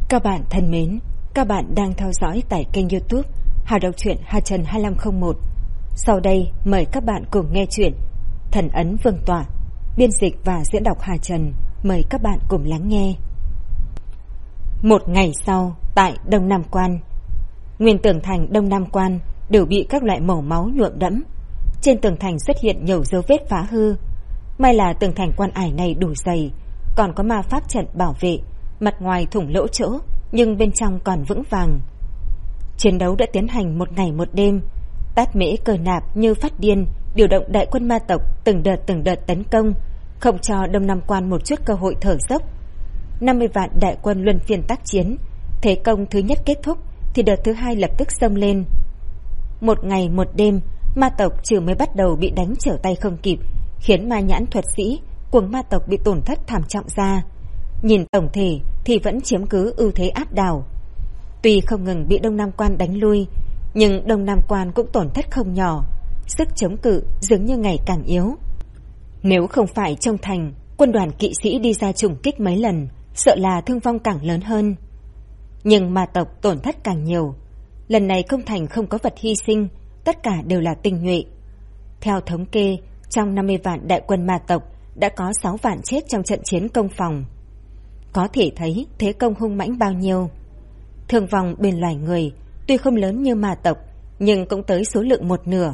Các bạn thân mến, các bạn đang theo dõi tại kênh YouTube Hào Đọc Truyện Hà Trần 2501. Sau đây mời các bạn cùng nghe chuyện Thần Ấn Vương Tọa, biên dịch và diễn đọc Hà Trần. Mời các bạn cùng lắng nghe. Một ngày sau, tại Đông Nam Quan, nguyên tường thành Đông Nam Quan đều bị các loại màu máu nhuộm đẫm. Trên tường thành xuất hiện nhiều dấu vết phá hư. May là tường thành quan ải này đủ dày, còn có ma pháp trận bảo vệ, mặt ngoài thủng lỗ chỗ, nhưng bên trong còn vững vàng. Chiến đấu đã tiến hành một ngày một đêm. Tát Mễ Cơ Nạp như phát điên, điều động đại quân ma tộc từng đợt tấn công, không cho Đông Nam Quan một chút cơ hội thở dốc. 50 vạn đại quân luân phiên tác chiến. Thế công thứ nhất kết thúc thì đợt thứ hai lập tức xông lên. Một ngày một đêm, ma tộc trừ mới bắt đầu bị đánh trở tay không kịp, khiến ma nhãn thuật sĩ cuồng ma tộc bị tổn thất thảm trọng ra. Nhìn tổng thể thì vẫn chiếm cứ ưu thế áp đảo. Tuy không ngừng bị Đông Nam Quan đánh lui, nhưng Đông Nam Quan cũng tổn thất không nhỏ, sức chống cự dường như ngày càng yếu. Nếu không phải trong thành, quân đoàn kỵ sĩ đi ra trùng kích mấy lần, sợ là thương vong càng lớn hơn. Nhưng ma tộc tổn thất càng nhiều. Lần này công thành không có vật hy sinh, tất cả đều là tinh nhuệ. Theo thống kê, trong 50 vạn đại quân ma tộc đã có 6 vạn chết trong trận chiến công phòng. Có thể thấy thế công hung mãnh bao nhiêu. Thương vong bên loài người tuy không lớn như ma tộc, nhưng cũng tới số lượng một nửa.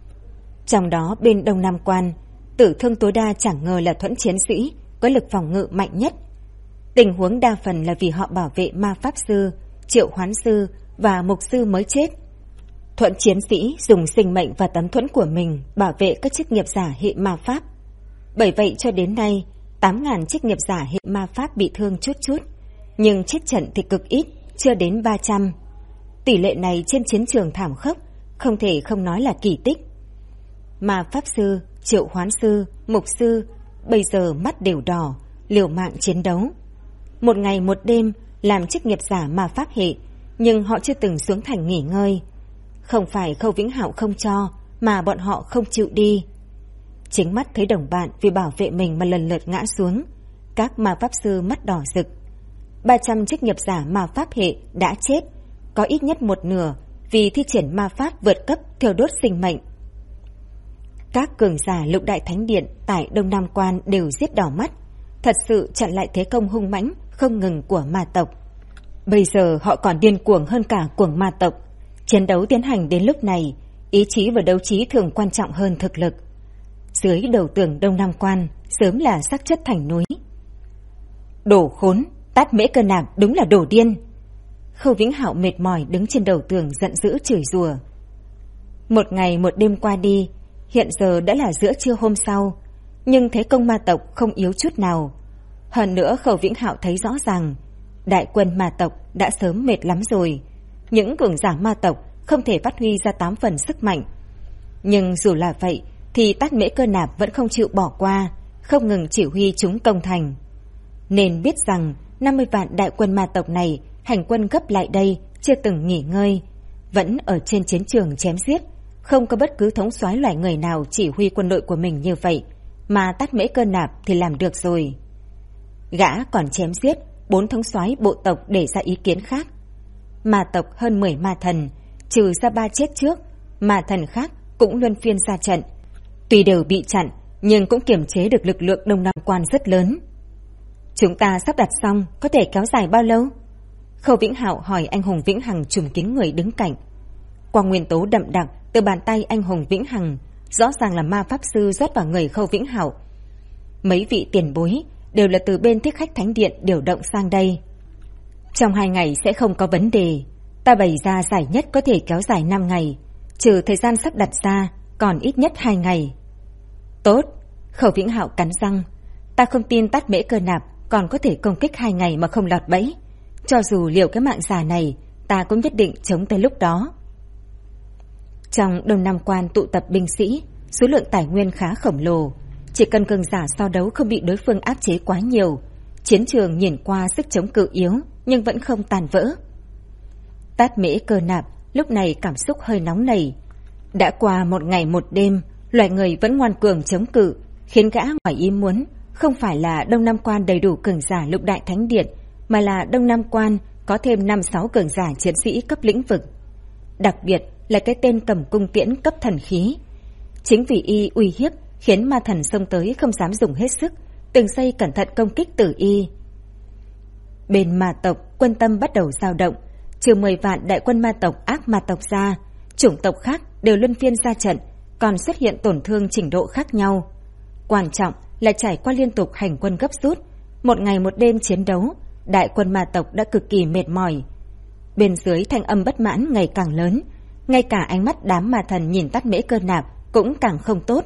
Trong đó bên Đông Nam Quan, tử thương tối đa chẳng ngờ là thuẫn chiến sĩ có lực phòng ngự mạnh nhất. Tình huống đa phần là vì họ bảo vệ ma pháp sư, triệu hoán sư và mục sư mới chết. Thuẫn chiến sĩ dùng sinh mệnh và tấm thuẫn của mình bảo vệ các chức nghiệp giả hệ ma pháp. Bởi vậy cho đến nay 8.000 chức nghiệp giả hệ ma pháp bị thương chút, nhưng chết trận thì cực ít, chưa đến 300. Tỷ lệ này trên chiến trường thảm khốc, không thể không nói là kỳ tích. Ma pháp sư, triệu hoán sư, mục sư bây giờ mắt đều đỏ, liều mạng chiến đấu. Một ngày một đêm làm chức nghiệp giả ma pháp hệ, nhưng họ chưa từng xuống thành nghỉ ngơi. Không phải Khâu Vĩnh Hạo không cho, mà bọn họ không chịu đi. Chính mắt thấy đồng bạn vì bảo vệ mình mà lần lượt ngã xuống. Các ma pháp sư mắt đỏ rực. 300 chức nghiệp giả ma pháp hệ đã chết, có ít nhất một nửa vì thi triển ma pháp vượt cấp thiêu đốt sinh mệnh. Các cường giả Lục Đại Thánh Điện tại Đông Nam Quan đều giết đỏ mắt, thật sự chặn lại thế công hung mãnh không ngừng của ma tộc. Bây giờ họ còn điên cuồng hơn cả cuồng ma tộc. Chiến đấu tiến hành đến lúc này, ý chí và đấu trí thường quan trọng hơn thực lực. Dưới đầu tường Đông Nam Quan sớm là xác chất thành núi. Đồ khốn, Tát Mễ Cơ Nạp đúng là đồ điên. Khâu Vĩnh Hạo mệt mỏi đứng trên đầu tường giận dữ chửi rủa. Một ngày một đêm qua đi, hiện giờ đã là giữa trưa hôm sau, nhưng thế công ma tộc không yếu chút nào. Hơn nữa Khâu Vĩnh Hạo thấy rõ ràng đại quân ma tộc đã sớm mệt lắm rồi. Những cường giả ma tộc không thể phát huy ra 8 phần sức mạnh. Nhưng dù là vậy thì Tát Mễ Cơ Nạp vẫn không chịu bỏ qua, không ngừng chỉ huy chúng công thành. Nên biết rằng 50 vạn đại quân ma tộc này hành quân gấp lại đây, chưa từng nghỉ ngơi, vẫn ở trên chiến trường chém giết. Không có bất cứ thống soái loài người nào chỉ huy quân đội của mình như vậy, mà Tát Mễ Cơ Nạp thì làm được rồi. Gã còn chém giết 4 thống soái bộ tộc để ra ý kiến khác. Ma tộc hơn 10 ma thần, trừ ra 3 chết trước, ma thần khác cũng luân phiên ra trận. Tuy đều bị chặn, nhưng cũng kiềm chế được lực lượng Đông Nam Quan rất lớn. Chúng ta sắp đặt xong, có thể kéo dài bao lâu? Khâu Vĩnh Hạo hỏi anh hùng Vĩnh Hằng trùm kín người đứng cạnh. Quang nguyên tố đậm đặc từ bàn tay anh hùng Vĩnh Hằng, rõ ràng là ma pháp sư rót vào người Khâu Vĩnh Hạo. Mấy vị tiền bối đều là từ bên Thích Khách Thánh Điện điều động sang đây. Trong 2 ngày sẽ không có vấn đề. Ta bày ra giải nhất có thể kéo dài 5 ngày, trừ thời gian sắp đặt ra còn ít nhất 2 ngày. Tốt, Khâu Vĩnh Hạo cắn răng. Ta không tin Tát Mễ Cơ Nạp còn có thể công kích 2 ngày mà không lọt bẫy. Cho dù liều cái mạng già này, ta cũng nhất định chống tới lúc đó. Trong Đông Nam Quan tụ tập binh sĩ, số lượng tài nguyên khá khổng lồ. Chỉ cần cường giả so đấu không bị đối phương áp chế quá nhiều, chiến trường nhìn qua sức chống cự yếu nhưng vẫn không tàn vỡ. Tát Mễ Cơ Nạp lúc này cảm xúc hơi nóng nảy. Đã qua một ngày một đêm, loài người vẫn ngoan cường chống cự, khiến gã ngoài ý muốn không phải là Đông Nam Quan đầy đủ cường giả Lục Đại Thánh Điện, mà là Đông Nam Quan có thêm 5-6 cường giả chiến sĩ cấp lĩnh vực. Đặc biệt là cái tên cầm cung tiễn cấp thần khí. Chính vì y uy hiếp khiến ma thần xông tới không dám dùng hết sức, từng giây cẩn thận công kích tử y. Bên ma tộc, quân tâm bắt đầu dao động, trừ 10 vạn đại quân ma tộc ác ma tộc ra, chủng tộc khác đều luân phiên ra trận, còn xuất hiện tổn thương trình độ khác nhau. Quan trọng là trải qua liên tục hành quân gấp rút, một ngày một đêm chiến đấu, đại quân ma tộc đã cực kỳ mệt mỏi. Bên dưới thanh âm bất mãn ngày càng lớn, ngay cả ánh mắt đám ma thần nhìn Tát Mễ Cơ Nạp cũng càng không tốt.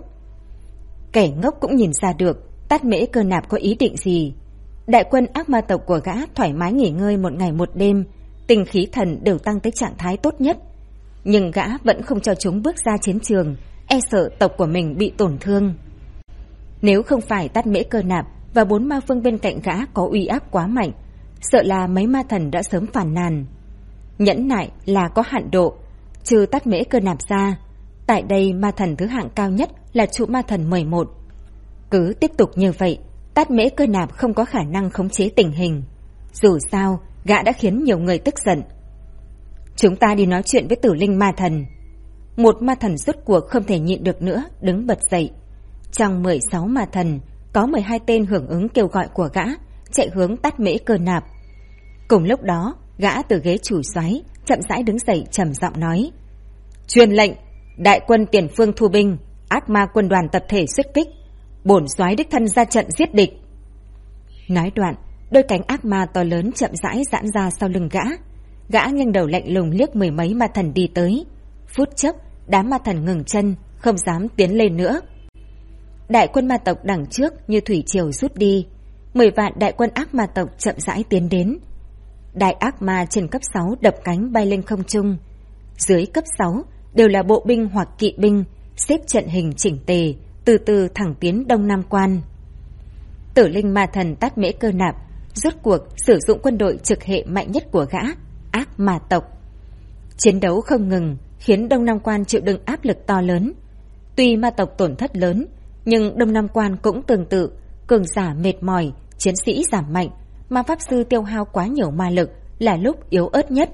Kẻ ngốc cũng nhìn ra được Tát Mễ Cơ Nạp có ý định gì. Đại quân ác ma tộc của gã thoải mái nghỉ ngơi một ngày một đêm, tinh khí thần đều tăng tới trạng thái tốt nhất. Nhưng gã vẫn không cho chúng bước ra chiến trường, e sợ tộc của mình bị tổn thương. Nếu không phải Tát Mễ Cơ Nạp và 4 ma vương bên cạnh gã có uy áp quá mạnh, sợ là mấy ma thần đã sớm phàn nàn. Nhẫn nại là có hạn độ, trừ Tát Mễ Cơ Nạp ra, tại đây ma thần thứ hạng cao nhất là trụ ma thần 11. Cứ tiếp tục như vậy, Tát Mễ Cơ Nạp không có khả năng khống chế tình hình. Dù sao, gã đã khiến nhiều người tức giận. Chúng ta đi nói chuyện với Tử Linh ma thần. Một ma thần rốt cuộc không thể nhịn được nữa, đứng bật dậy. Trong 16 ma thần, có 12 tên hưởng ứng kêu gọi của gã, chạy hướng Tát Mễ Cơ Nạp. Cùng lúc đó, gã từ ghế chủ soái chậm rãi đứng dậy trầm giọng nói: truyền lệnh, đại quân tiền phương thu binh, ác ma quân đoàn tập thể xuất kích, bổn soái đích thân ra trận giết địch. Nói đoạn, đôi cánh ác ma to lớn chậm rãi giãn ra sau lưng gã. Gã nghiêng đầu lạnh lùng liếc 10 mấy ma thần đi tới. Phút chốc, đám ma thần ngừng chân, không dám tiến lên nữa. Đại quân ma tộc đằng trước như thủy triều rút đi, 10 vạn đại quân ác ma tộc chậm rãi tiến đến. Đại ác ma trên cấp 6 đập cánh bay lên không trung. Dưới cấp 6 đều là bộ binh hoặc kỵ binh, xếp trận hình chỉnh tề, từ từ thẳng tiến Đông Nam Quan. Tử Linh ma thần Tát Mễ Cơ Nạp rốt cuộc sử dụng quân đội trực hệ mạnh nhất của gã, ác ma tộc. Chiến đấu không ngừng khiến Đông Nam Quan chịu đựng áp lực to lớn. Tuy ma tộc tổn thất lớn, nhưng Đông Nam Quan cũng tương tự, cường giả mệt mỏi, chiến sĩ giảm mạnh, ma pháp sư tiêu hao quá nhiều ma lực là lúc yếu ớt nhất.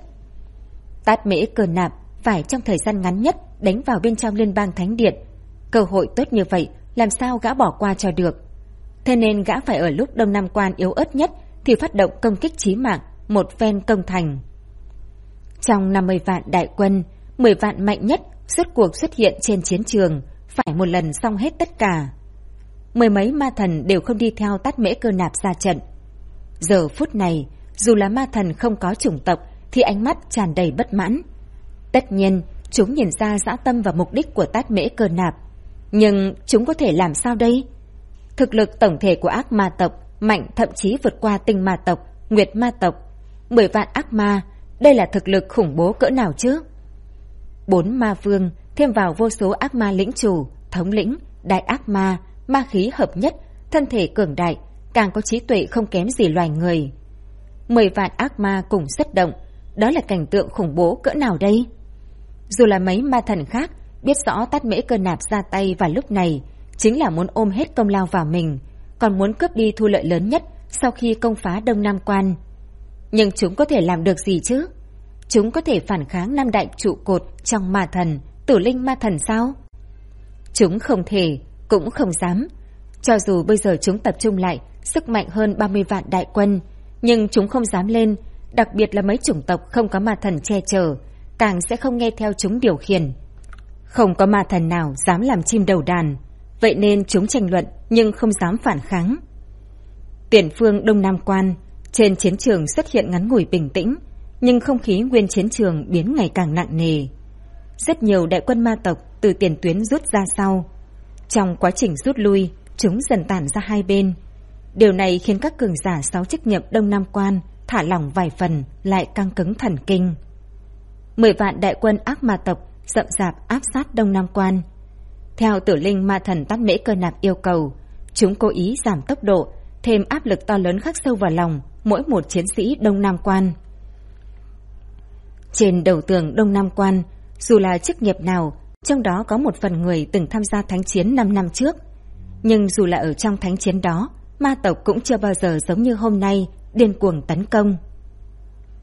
Tát Mễ Cơ Nạp phải trong thời gian ngắn nhất đánh vào bên trong Liên bang Thánh Điện. Cơ hội tốt như vậy làm sao gã bỏ qua cho được. Thế nên gã phải ở lúc Đông Nam Quan yếu ớt nhất thì phát động công kích chí mạng, một phen công thành. Trong 50 vạn đại quân, 10 vạn mạnh nhất rốt cuộc xuất hiện trên chiến trường, phải một lần xong hết tất cả. 10 mấy ma thần đều không đi theo Tát Mễ Cơ Nạp ra trận. Giờ phút này, dù là ma thần không có chủng tộc thì ánh mắt tràn đầy bất mãn. Tất nhiên, chúng nhìn ra dã tâm và mục đích của Tát Mễ Cơ Nạp. Nhưng chúng có thể làm sao đây? Thực lực tổng thể của ác ma tộc mạnh thậm chí vượt qua tinh ma tộc, nguyệt ma tộc. 10 vạn ác ma, đây là thực lực khủng bố cỡ nào chứ? 4 ma vương, thêm vào vô số ác ma lĩnh chủ, thống lĩnh, đại ác ma, ma khí hợp nhất, thân thể cường đại, càng có trí tuệ không kém gì loài người. 10 vạn ác ma cùng xuất động, đó là cảnh tượng khủng bố cỡ nào đây? Dù là mấy ma thần khác biết rõ Tát Mễ Cơ Nạp ra tay vào lúc này chính là muốn ôm hết công lao vào mình, còn muốn cướp đi thu lợi lớn nhất sau khi công phá Đông Nam Quan. Nhưng chúng có thể làm được gì chứ? Chúng có thể phản kháng 5 đại trụ cột trong ma thần, Tử Linh ma thần sao? Chúng không thể, cũng không dám. Cho dù bây giờ chúng tập trung lại sức mạnh hơn 30 vạn đại quân, nhưng chúng không dám lên, đặc biệt là mấy chủng tộc không có ma thần che chở, càng sẽ không nghe theo chúng điều khiển. Không có ma thần nào dám làm chim đầu đàn, vậy nên chúng tranh luận nhưng không dám phản kháng. Tiền phương Đông Nam Quan, trên chiến trường xuất hiện ngắn ngủi bình tĩnh, nhưng không khí nguyên chiến trường biến ngày càng nặng nề. Rất nhiều đại quân ma tộc từ tiền tuyến rút ra sau. Trong quá trình rút lui, chúng dần tản ra hai bên. Điều này khiến các cường giả 6 chức nghiệp Đông Nam Quan thả lỏng vài phần, lại căng cứng thần kinh. 10 vạn đại quân ác ma tộc rậm rạp áp sát Đông Nam Quan. Theo Tử Linh ma thần Tát Mễ Cơ Nạp yêu cầu, chúng cố ý giảm tốc độ, thêm áp lực to lớn khắc sâu vào lòng mỗi một chiến sĩ Đông Nam Quan. Trên đầu tường Đông Nam Quan, dù là chức nghiệp nào, trong đó có một phần người từng tham gia thánh chiến 5 năm trước. Nhưng dù là ở trong thánh chiến đó, ma tộc cũng chưa bao giờ giống như hôm nay điên cuồng tấn công.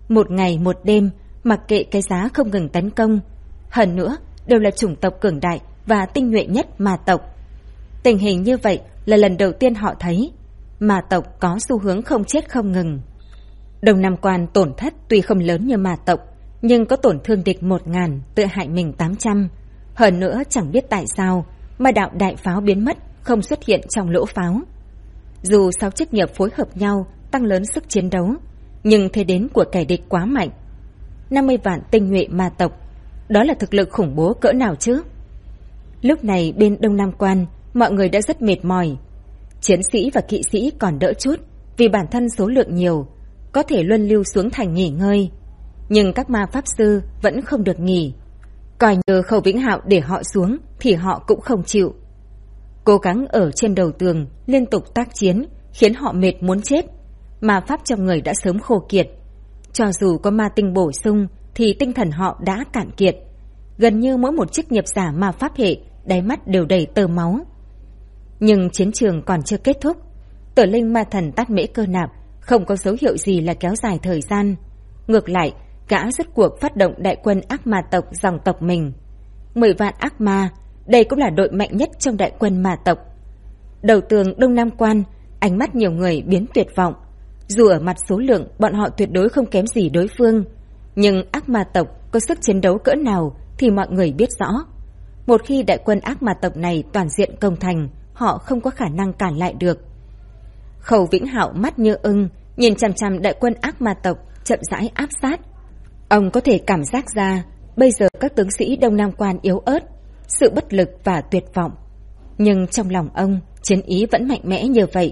một ngày một đêm, mặc kệ cái giá không ngừng tấn công. Hơn nữa, đều là chủng tộc cường đại và tinh nhuệ nhất ma tộc. Tình hình như vậy là lần đầu tiên họ thấy ma tộc có xu hướng không chết không ngừng. Đông Nam Quan tổn thất tuy không lớn như ma tộc, nhưng có tổn thương địch 1000, tự hại mình 800. Hơn nữa chẳng biết tại sao ma đạo đại pháo biến mất, không xuất hiện trong lỗ pháo. Dù 6 chức nghiệp phối hợp nhau tăng lớn sức chiến đấu, nhưng thế đến của kẻ địch quá mạnh. 50 vạn tinh nhuệ ma tộc, đó là thực lực khủng bố cỡ nào chứ? Lúc này bên Đông Nam Quan, mọi người đã rất mệt mỏi. Chiến sĩ và kỵ sĩ còn đỡ chút, vì bản thân số lượng nhiều, có thể luân lưu xuống thành nghỉ ngơi. Nhưng các ma pháp sư vẫn không được nghỉ. Coi như Khâu Vĩnh Hạo để họ xuống thì họ cũng không chịu. Cố gắng ở trên đầu tường liên tục tác chiến khiến họ mệt muốn chết. Ma pháp trong người đã sớm khô kiệt. Cho dù có ma tinh bổ sung thì tinh thần họ đã cạn kiệt. Gần như mỗi một chức nghiệp giả ma pháp hệ đáy mắt đều đầy tơ máu. Nhưng chiến trường còn chưa kết thúc. Tử linh ma thần Tát Mễ Cơ Nạp không có dấu hiệu gì là kéo dài thời gian. Ngược lại, gã rốt cuộc phát động đại quân ác ma tộc dòng tộc mình. 10 vạn ác ma, đây cũng là đội mạnh nhất trong đại quân ma tộc. Đầu tường Đông Nam Quan, ánh mắt nhiều người biến tuyệt vọng. Dù ở mặt số lượng bọn họ tuyệt đối không kém gì đối phương, nhưng ác ma tộc có sức chiến đấu cỡ nào thì mọi người biết rõ. Một khi đại quân ác ma tộc này toàn diện công thành, họ không có khả năng cản lại được. Khâu Vĩnh Hạo mắt như ưng, nhìn chằm chằm đại quân ác ma tộc chậm rãi áp sát. Ông có thể cảm giác ra bây giờ các tướng sĩ Đông Nam Quan yếu ớt, sự bất lực và tuyệt vọng. Nhưng trong lòng ông, chiến ý vẫn mạnh mẽ như vậy.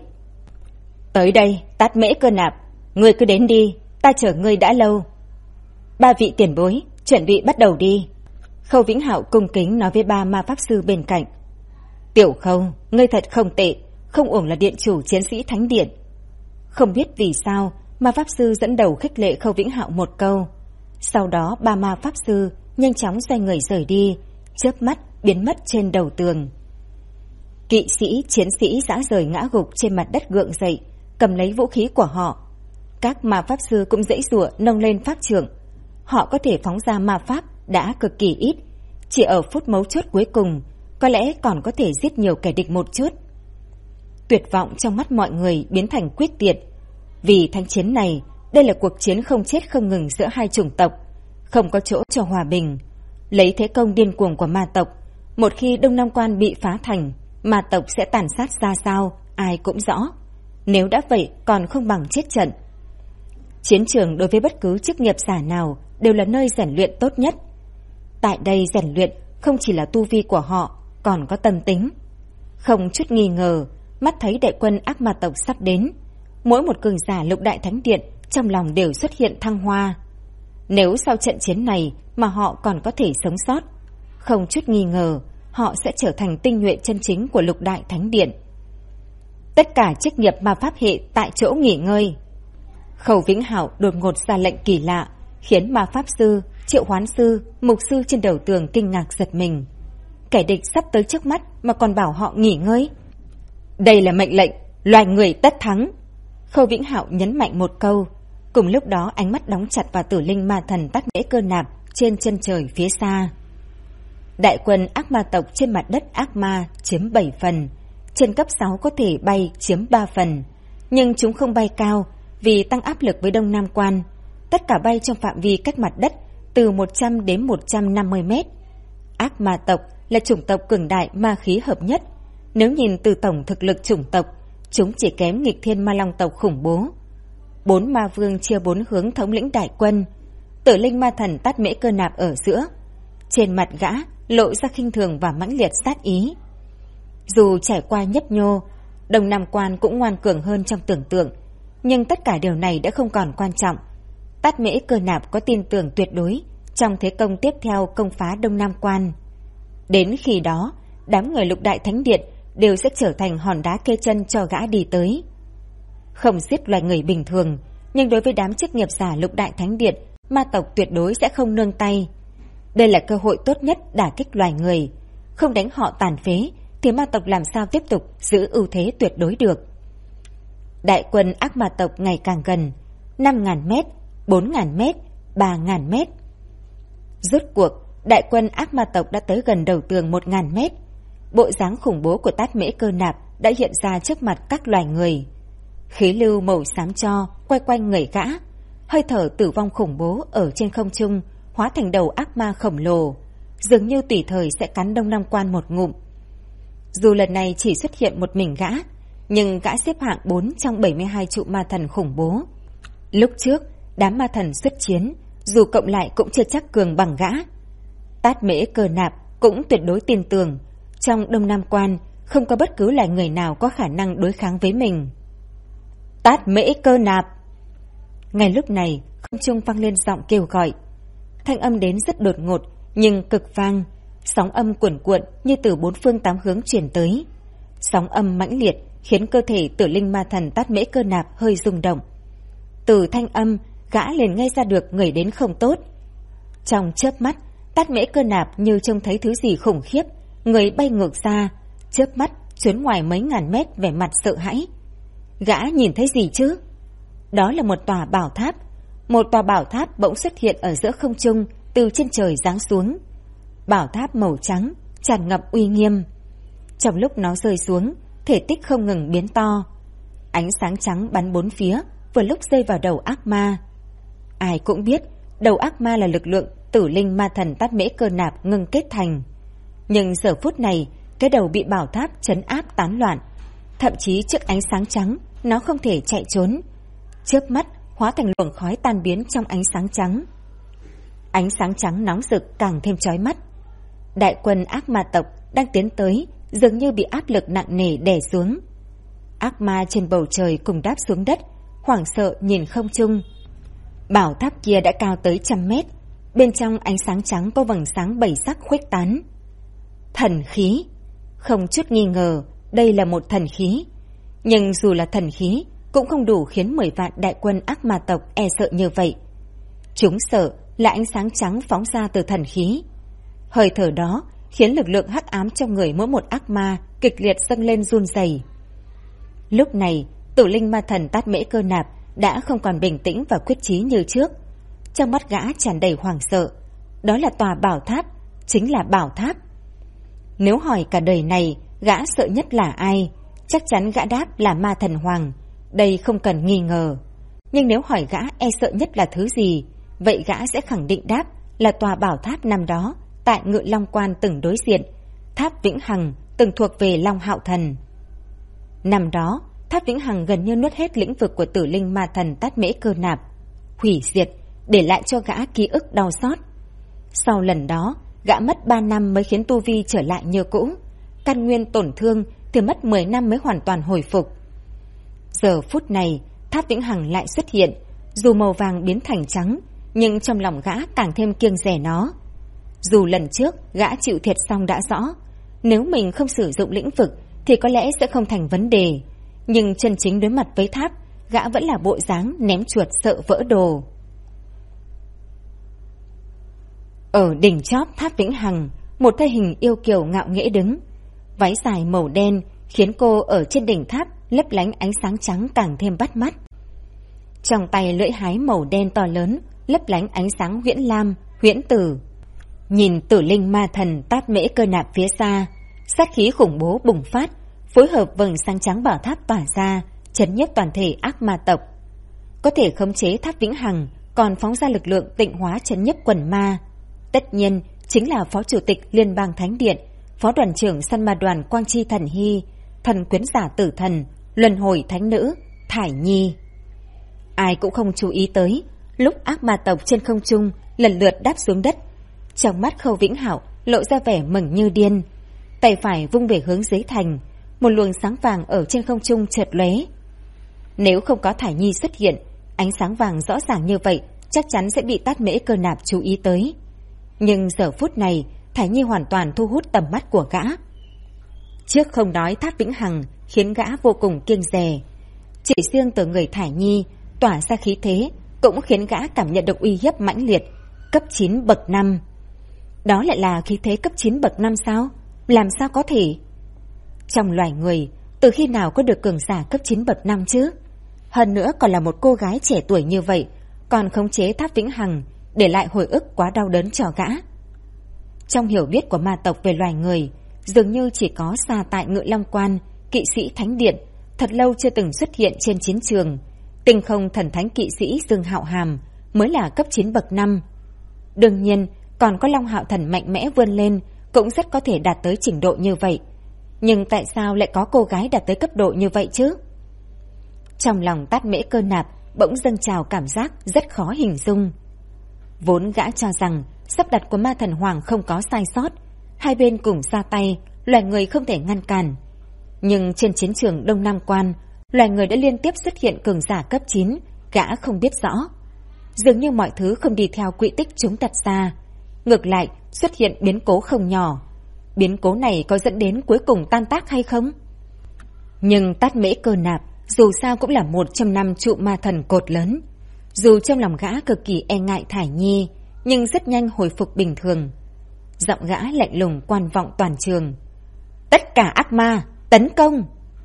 Tới đây, Tát Mễ Cơ Nạp, ngươi cứ đến đi, ta chờ ngươi đã lâu. 3 vị tiền bối, chuẩn bị bắt đầu đi. Khâu Vĩnh Hạo cung kính nói với 3 ma pháp sư bên cạnh. Tiểu Khâu, ngươi thật không tệ, không uổng là điện chủ chiến sĩ thánh điện. Không biết vì sao, ma pháp sư dẫn đầu khích lệ Khâu Vĩnh Hạo một câu. Sau đó 3 ma pháp sư nhanh chóng xoay người rời đi, chớp mắt biến mất trên đầu tường. Kỵ sĩ, chiến sĩ rã rời ngã gục trên mặt đất gượng dậy, cầm lấy vũ khí của họ. Các ma pháp sư cũng giãy giụa nâng lên pháp trượng. Họ có thể phóng ra ma pháp đã cực kỳ ít, chỉ ở phút mấu chốt cuối cùng, có lẽ còn có thể giết nhiều kẻ địch một chút. Tuyệt vọng trong mắt mọi người biến thành quyết tuyệt. Vì thánh chiến này, đây là cuộc chiến không chết không ngừng giữa hai chủng tộc, không có chỗ cho hòa bình. Lấy thế công điên cuồng của ma tộc, một khi Đông Nam Quan bị phá thành, ma tộc sẽ tàn sát ra sao, ai cũng rõ. Nếu đã vậy còn không bằng chết trận. Chiến trường đối với bất cứ chức nghiệp giả nào đều là nơi rèn luyện tốt nhất. Tại đây rèn luyện không chỉ là tu vi của họ, còn có tâm tính. Không chút nghi ngờ, mắt thấy đại quân ác ma tộc sắp đến, mỗi một cường giả Lục Đại Thánh Điện trong lòng đều xuất hiện thăng hoa. Nếu sau trận chiến này mà họ còn có thể sống sót, không chút nghi ngờ họ sẽ trở thành tinh nhuệ chân chính của Lục Đại Thánh Điện. Tất cả chức nghiệp ma pháp hệ tại chỗ nghỉ ngơi. Khâu Vĩnh Hạo đột ngột ra lệnh kỳ lạ, khiến ma pháp sư, triệu hoán sư, mục sư trên đầu tường kinh ngạc giật mình. Kẻ địch sắp tới trước mắt mà còn bảo họ nghỉ ngơi. Đây là mệnh lệnh, loài người tất thắng. Khâu Vĩnh Hạo nhấn mạnh một câu. Cùng lúc đó ánh mắt đóng chặt vào tử linh ma thần Tát Mễ Cơ Nạp trên chân trời phía xa. Đại quân ác ma tộc trên mặt đất ác ma chiếm 7 phần, trên cấp 6 có thể bay chiếm 3 phần, nhưng chúng không bay cao vì tăng áp lực với Đông Nam Quan. Tất cả bay trong phạm vi cách mặt đất từ 100 đến 150 mét. Ác ma tộc là chủng tộc cường đại ma khí hợp nhất. Nếu nhìn từ tổng thực lực chủng tộc, chúng chỉ kém nghịch thiên ma long tộc khủng bố. 4 ma vương chia 4 hướng thống lĩnh đại quân. Tử linh ma thần Tát Mễ Cơ Nạp ở giữa. Trên mặt gã lộ ra khinh thường và mãnh liệt sát ý. Dù trải qua nhấp nhô, Đông Nam Quan cũng ngoan cường hơn trong tưởng tượng, nhưng tất cả điều này đã không còn quan trọng. Tát Mễ Cơ Nạp có tin tưởng tuyệt đối trong thế công tiếp theo công phá Đông Nam Quan. Đến khi đó, đám người Lục Đại Thánh Điện đều sẽ trở thành hòn đá kê chân cho gã đi tới. Không giết loài người bình thường, nhưng đối với đám chức nghiệp giả Lục Đại Thánh Điện, ma tộc tuyệt đối sẽ không nương tay. Đây là cơ hội tốt nhất đả kích loài người. Không đánh họ tàn phế thì ma tộc làm sao tiếp tục giữ ưu thế tuyệt đối được. Đại quân ác ma tộc ngày càng gần. 5.000 mét, 4.000 mét, 3.000 mét. Rốt cuộc, đại quân ác ma tộc đã tới gần đầu tường 1.000 mét. Bộ dáng khủng bố của Tát Mễ Cơ Nạp đã hiện ra trước mặt các loài người. Khí lưu màu xám cho quay quanh người gã, hơi thở tử vong khủng bố ở trên không trung hóa thành đầu ác ma khổng lồ, dường như tùy thời sẽ cắn Đông Nam Quan một ngụm. Dù lần này chỉ xuất hiện một mình gã, nhưng gã xếp hạng 4 trong 72 trụ ma thần khủng bố. Lúc trước, đám ma thần xuất chiến, dù cộng lại cũng chưa chắc cường bằng gã. Tát Mễ Cơ Nạp cũng tuyệt đối tin tưởng, trong Đông Nam Quan không có bất cứ loài người nào có khả năng đối kháng với mình. Tát Mễ Cơ Nạp! Ngay lúc này, không trung vang lên giọng kêu gọi. Thanh âm đến rất đột ngột, nhưng cực vang. Sóng âm cuồn cuộn như từ 4 phương 8 hướng truyền tới. Sóng âm mãnh liệt khiến cơ thể Tử Linh Ma Thần Tát Mễ Cơ Nạp hơi rung động. Từ thanh âm, gã liền nghe ra được người đến không tốt. Trong chớp mắt, Tát Mễ Cơ Nạp như trông thấy thứ gì khủng khiếp, người bay ngược ra, chớp mắt trốn ngoài mấy ngàn mét, vẻ mặt sợ hãi. Gã nhìn thấy gì chứ? Đó là một tòa bảo tháp. Một tòa bảo tháp bỗng xuất hiện ở giữa không trung, từ trên trời giáng xuống. Bảo tháp màu trắng, tràn ngập uy nghiêm. Trong lúc nó rơi xuống, thể tích không ngừng biến to. Ánh sáng trắng bắn bốn phía, vừa lúc rơi vào đầu ác ma. Ai cũng biết, đầu ác ma là lực lượng Tử Linh Ma Thần Tát Mễ Cơ Nạp ngưng kết thành. Nhưng giờ phút này, cái đầu bị bảo tháp trấn áp tán loạn. Thậm chí trước ánh sáng trắng, nó không thể chạy trốn. Chớp mắt hóa thành luồng khói tan biến trong ánh sáng trắng. Ánh sáng trắng nóng rực càng thêm chói mắt. Đại quân ác ma tộc đang tiến tới, dường như bị áp lực nặng nề đè xuống. Ác ma trên bầu trời cùng đáp xuống đất, hoảng sợ nhìn không trung. Bảo tháp kia đã cao tới 100 mét, bên trong ánh sáng trắng có vầng sáng 7 sắc khuếch tán. Thần khí! Không chút nghi ngờ, đây là một thần khí. Nhưng dù là thần khí, cũng không đủ khiến 10 vạn đại quân ác ma tộc e sợ như vậy. Chúng sợ là ánh sáng trắng phóng ra từ thần khí. Hơi thở đó khiến lực lượng hắc ám trong người mỗi một ác ma kịch liệt dâng lên run rẩy. Lúc này, Tử Linh Ma Thần Tát Mễ Cơ Nạp đã không còn bình tĩnh và quyết chí như trước. Trong mắt gã tràn đầy hoảng sợ. Đó là tòa bảo tháp, chính là bảo tháp. Nếu hỏi cả đời này gã sợ nhất là ai, chắc chắn gã đáp là Ma Thần Hoàng. Đây không cần nghi ngờ. Nhưng nếu hỏi gã e sợ nhất là thứ gì, vậy gã sẽ khẳng định đáp là tòa bảo tháp năm đó tại Ngự Long Quan từng đối diện, tháp Vĩnh Hằng từng thuộc về Long Hạo Thần. Năm đó, tháp Vĩnh Hằng gần như nuốt hết lĩnh vực của Tử Linh Ma Thần Tát Mễ Cơ Nạp, hủy diệt, để lại cho gã ký ức đau xót. Sau lần đó, gã mất 3 năm mới khiến tu vi trở lại như cũ, căn nguyên tổn thương thì mất 10 năm mới hoàn toàn hồi phục. Giờ phút này, tháp Vĩnh Hằng lại xuất hiện, dù màu vàng biến thành trắng, nhưng trong lòng gã càng thêm kiêng dè nó. Dù lần trước gã chịu thiệt xong đã rõ, nếu mình không sử dụng lĩnh vực thì có lẽ sẽ không thành vấn đề. Nhưng chân chính đối mặt với tháp, gã vẫn là bộ dáng ném chuột sợ vỡ đồ. Ở đỉnh chóp tháp Vĩnh Hằng, một thân hình yêu kiều ngạo nghễ đứng. Váy dài màu đen khiến cô ở trên đỉnh tháp lấp lánh ánh sáng trắng càng thêm bắt mắt. Trong tay lưỡi hái màu đen to lớn, lấp lánh ánh sáng huyễn lam, huyễn tử. Nhìn Tử Linh Ma Thần Tát Mễ Cơ Nạp phía xa, sát khí khủng bố bùng phát, phối hợp vầng sáng trắng bảo tháp tỏa ra, chấn nhiếp toàn thể ác ma tộc. Có thể khống chế tháp Vĩnh Hằng, còn phóng ra lực lượng tịnh hóa chấn nhiếp quần ma. Tất nhiên chính là Phó Chủ tịch Liên bang Thánh Điện, Phó đoàn trưởng săn ma đoàn Quang Chi Thần Hy, thần quyến giả tử thần, luân hồi thánh nữ, Thải Nhi. Ai cũng không chú ý tới, lúc ác ma tộc trên không trung lần lượt đáp xuống đất, trong mắt Khâu Vĩnh Hạo lộ ra vẻ mừng như điên. Tay phải vung về hướng dưới thành, một luồng sáng vàng ở trên không trung chợt lóe. Nếu không có Thải Nhi xuất hiện, ánh sáng vàng rõ ràng như vậy chắc chắn sẽ bị Tát Mễ Cơ Nạp chú ý tới. Nhưng giờ phút này, Thải Nhi hoàn toàn thu hút tầm mắt của gã. Trước không nói tháp Vĩnh Hằng khiến gã vô cùng kiêng dè, chỉ riêng từ người Thải Nhi tỏa ra khí thế cũng khiến gã cảm nhận được uy hiếp mãnh liệt. Cấp 9 bậc 5. Đó lại là khí thế cấp 9 bậc 5 sao? Làm sao có thể? Trong loài người, từ khi nào có được cường giả cấp 9 bậc 5 chứ? Hơn nữa còn là một cô gái trẻ tuổi như vậy, còn khống chế Tháp Vĩnh Hằng, để lại hồi ức quá đau đớn cho gã. Trong hiểu biết của ma tộc về loài người, dường như chỉ có Sa Tại Ngự Long Quan, kỵ sĩ Thánh Điện, thật lâu chưa từng xuất hiện trên chiến trường. Tinh Không Thần Thánh kỵ sĩ Dương Hạo Hàm mới là cấp 9 bậc 5. Đương nhiên, còn có Long Hạo Thần mạnh mẽ vươn lên, cũng rất có thể đạt tới trình độ như vậy. Nhưng tại sao lại có cô gái đạt tới cấp độ như vậy chứ? Trong lòng Tát Mễ Cơ Nạp bỗng dâng trào cảm giác rất khó hình dung. Vốn gã cho rằng sắp đặt của Ma Thần Hoàng không có sai sót, hai bên cùng ra tay, loài người không thể ngăn cản. Nhưng trên chiến trường Đông Nam Quan, loài người đã liên tiếp xuất hiện cường giả cấp 9, gã không biết rõ. Dường như mọi thứ không đi theo quỹ tích chúng đặt ra, ngược lại xuất hiện biến cố không nhỏ. Biến cố này có dẫn đến cuối cùng tan tác hay không? Nhưng Tát Mễ Cơ Nạp dù sao cũng là một trong 5 trụ ma thần cột lớn. Dù trong lòng gã cực kỳ e ngại Thải Nhi, nhưng rất nhanh hồi phục bình thường. Giọng gã lạnh lùng quan vọng toàn trường. Tất cả ác ma, tấn công!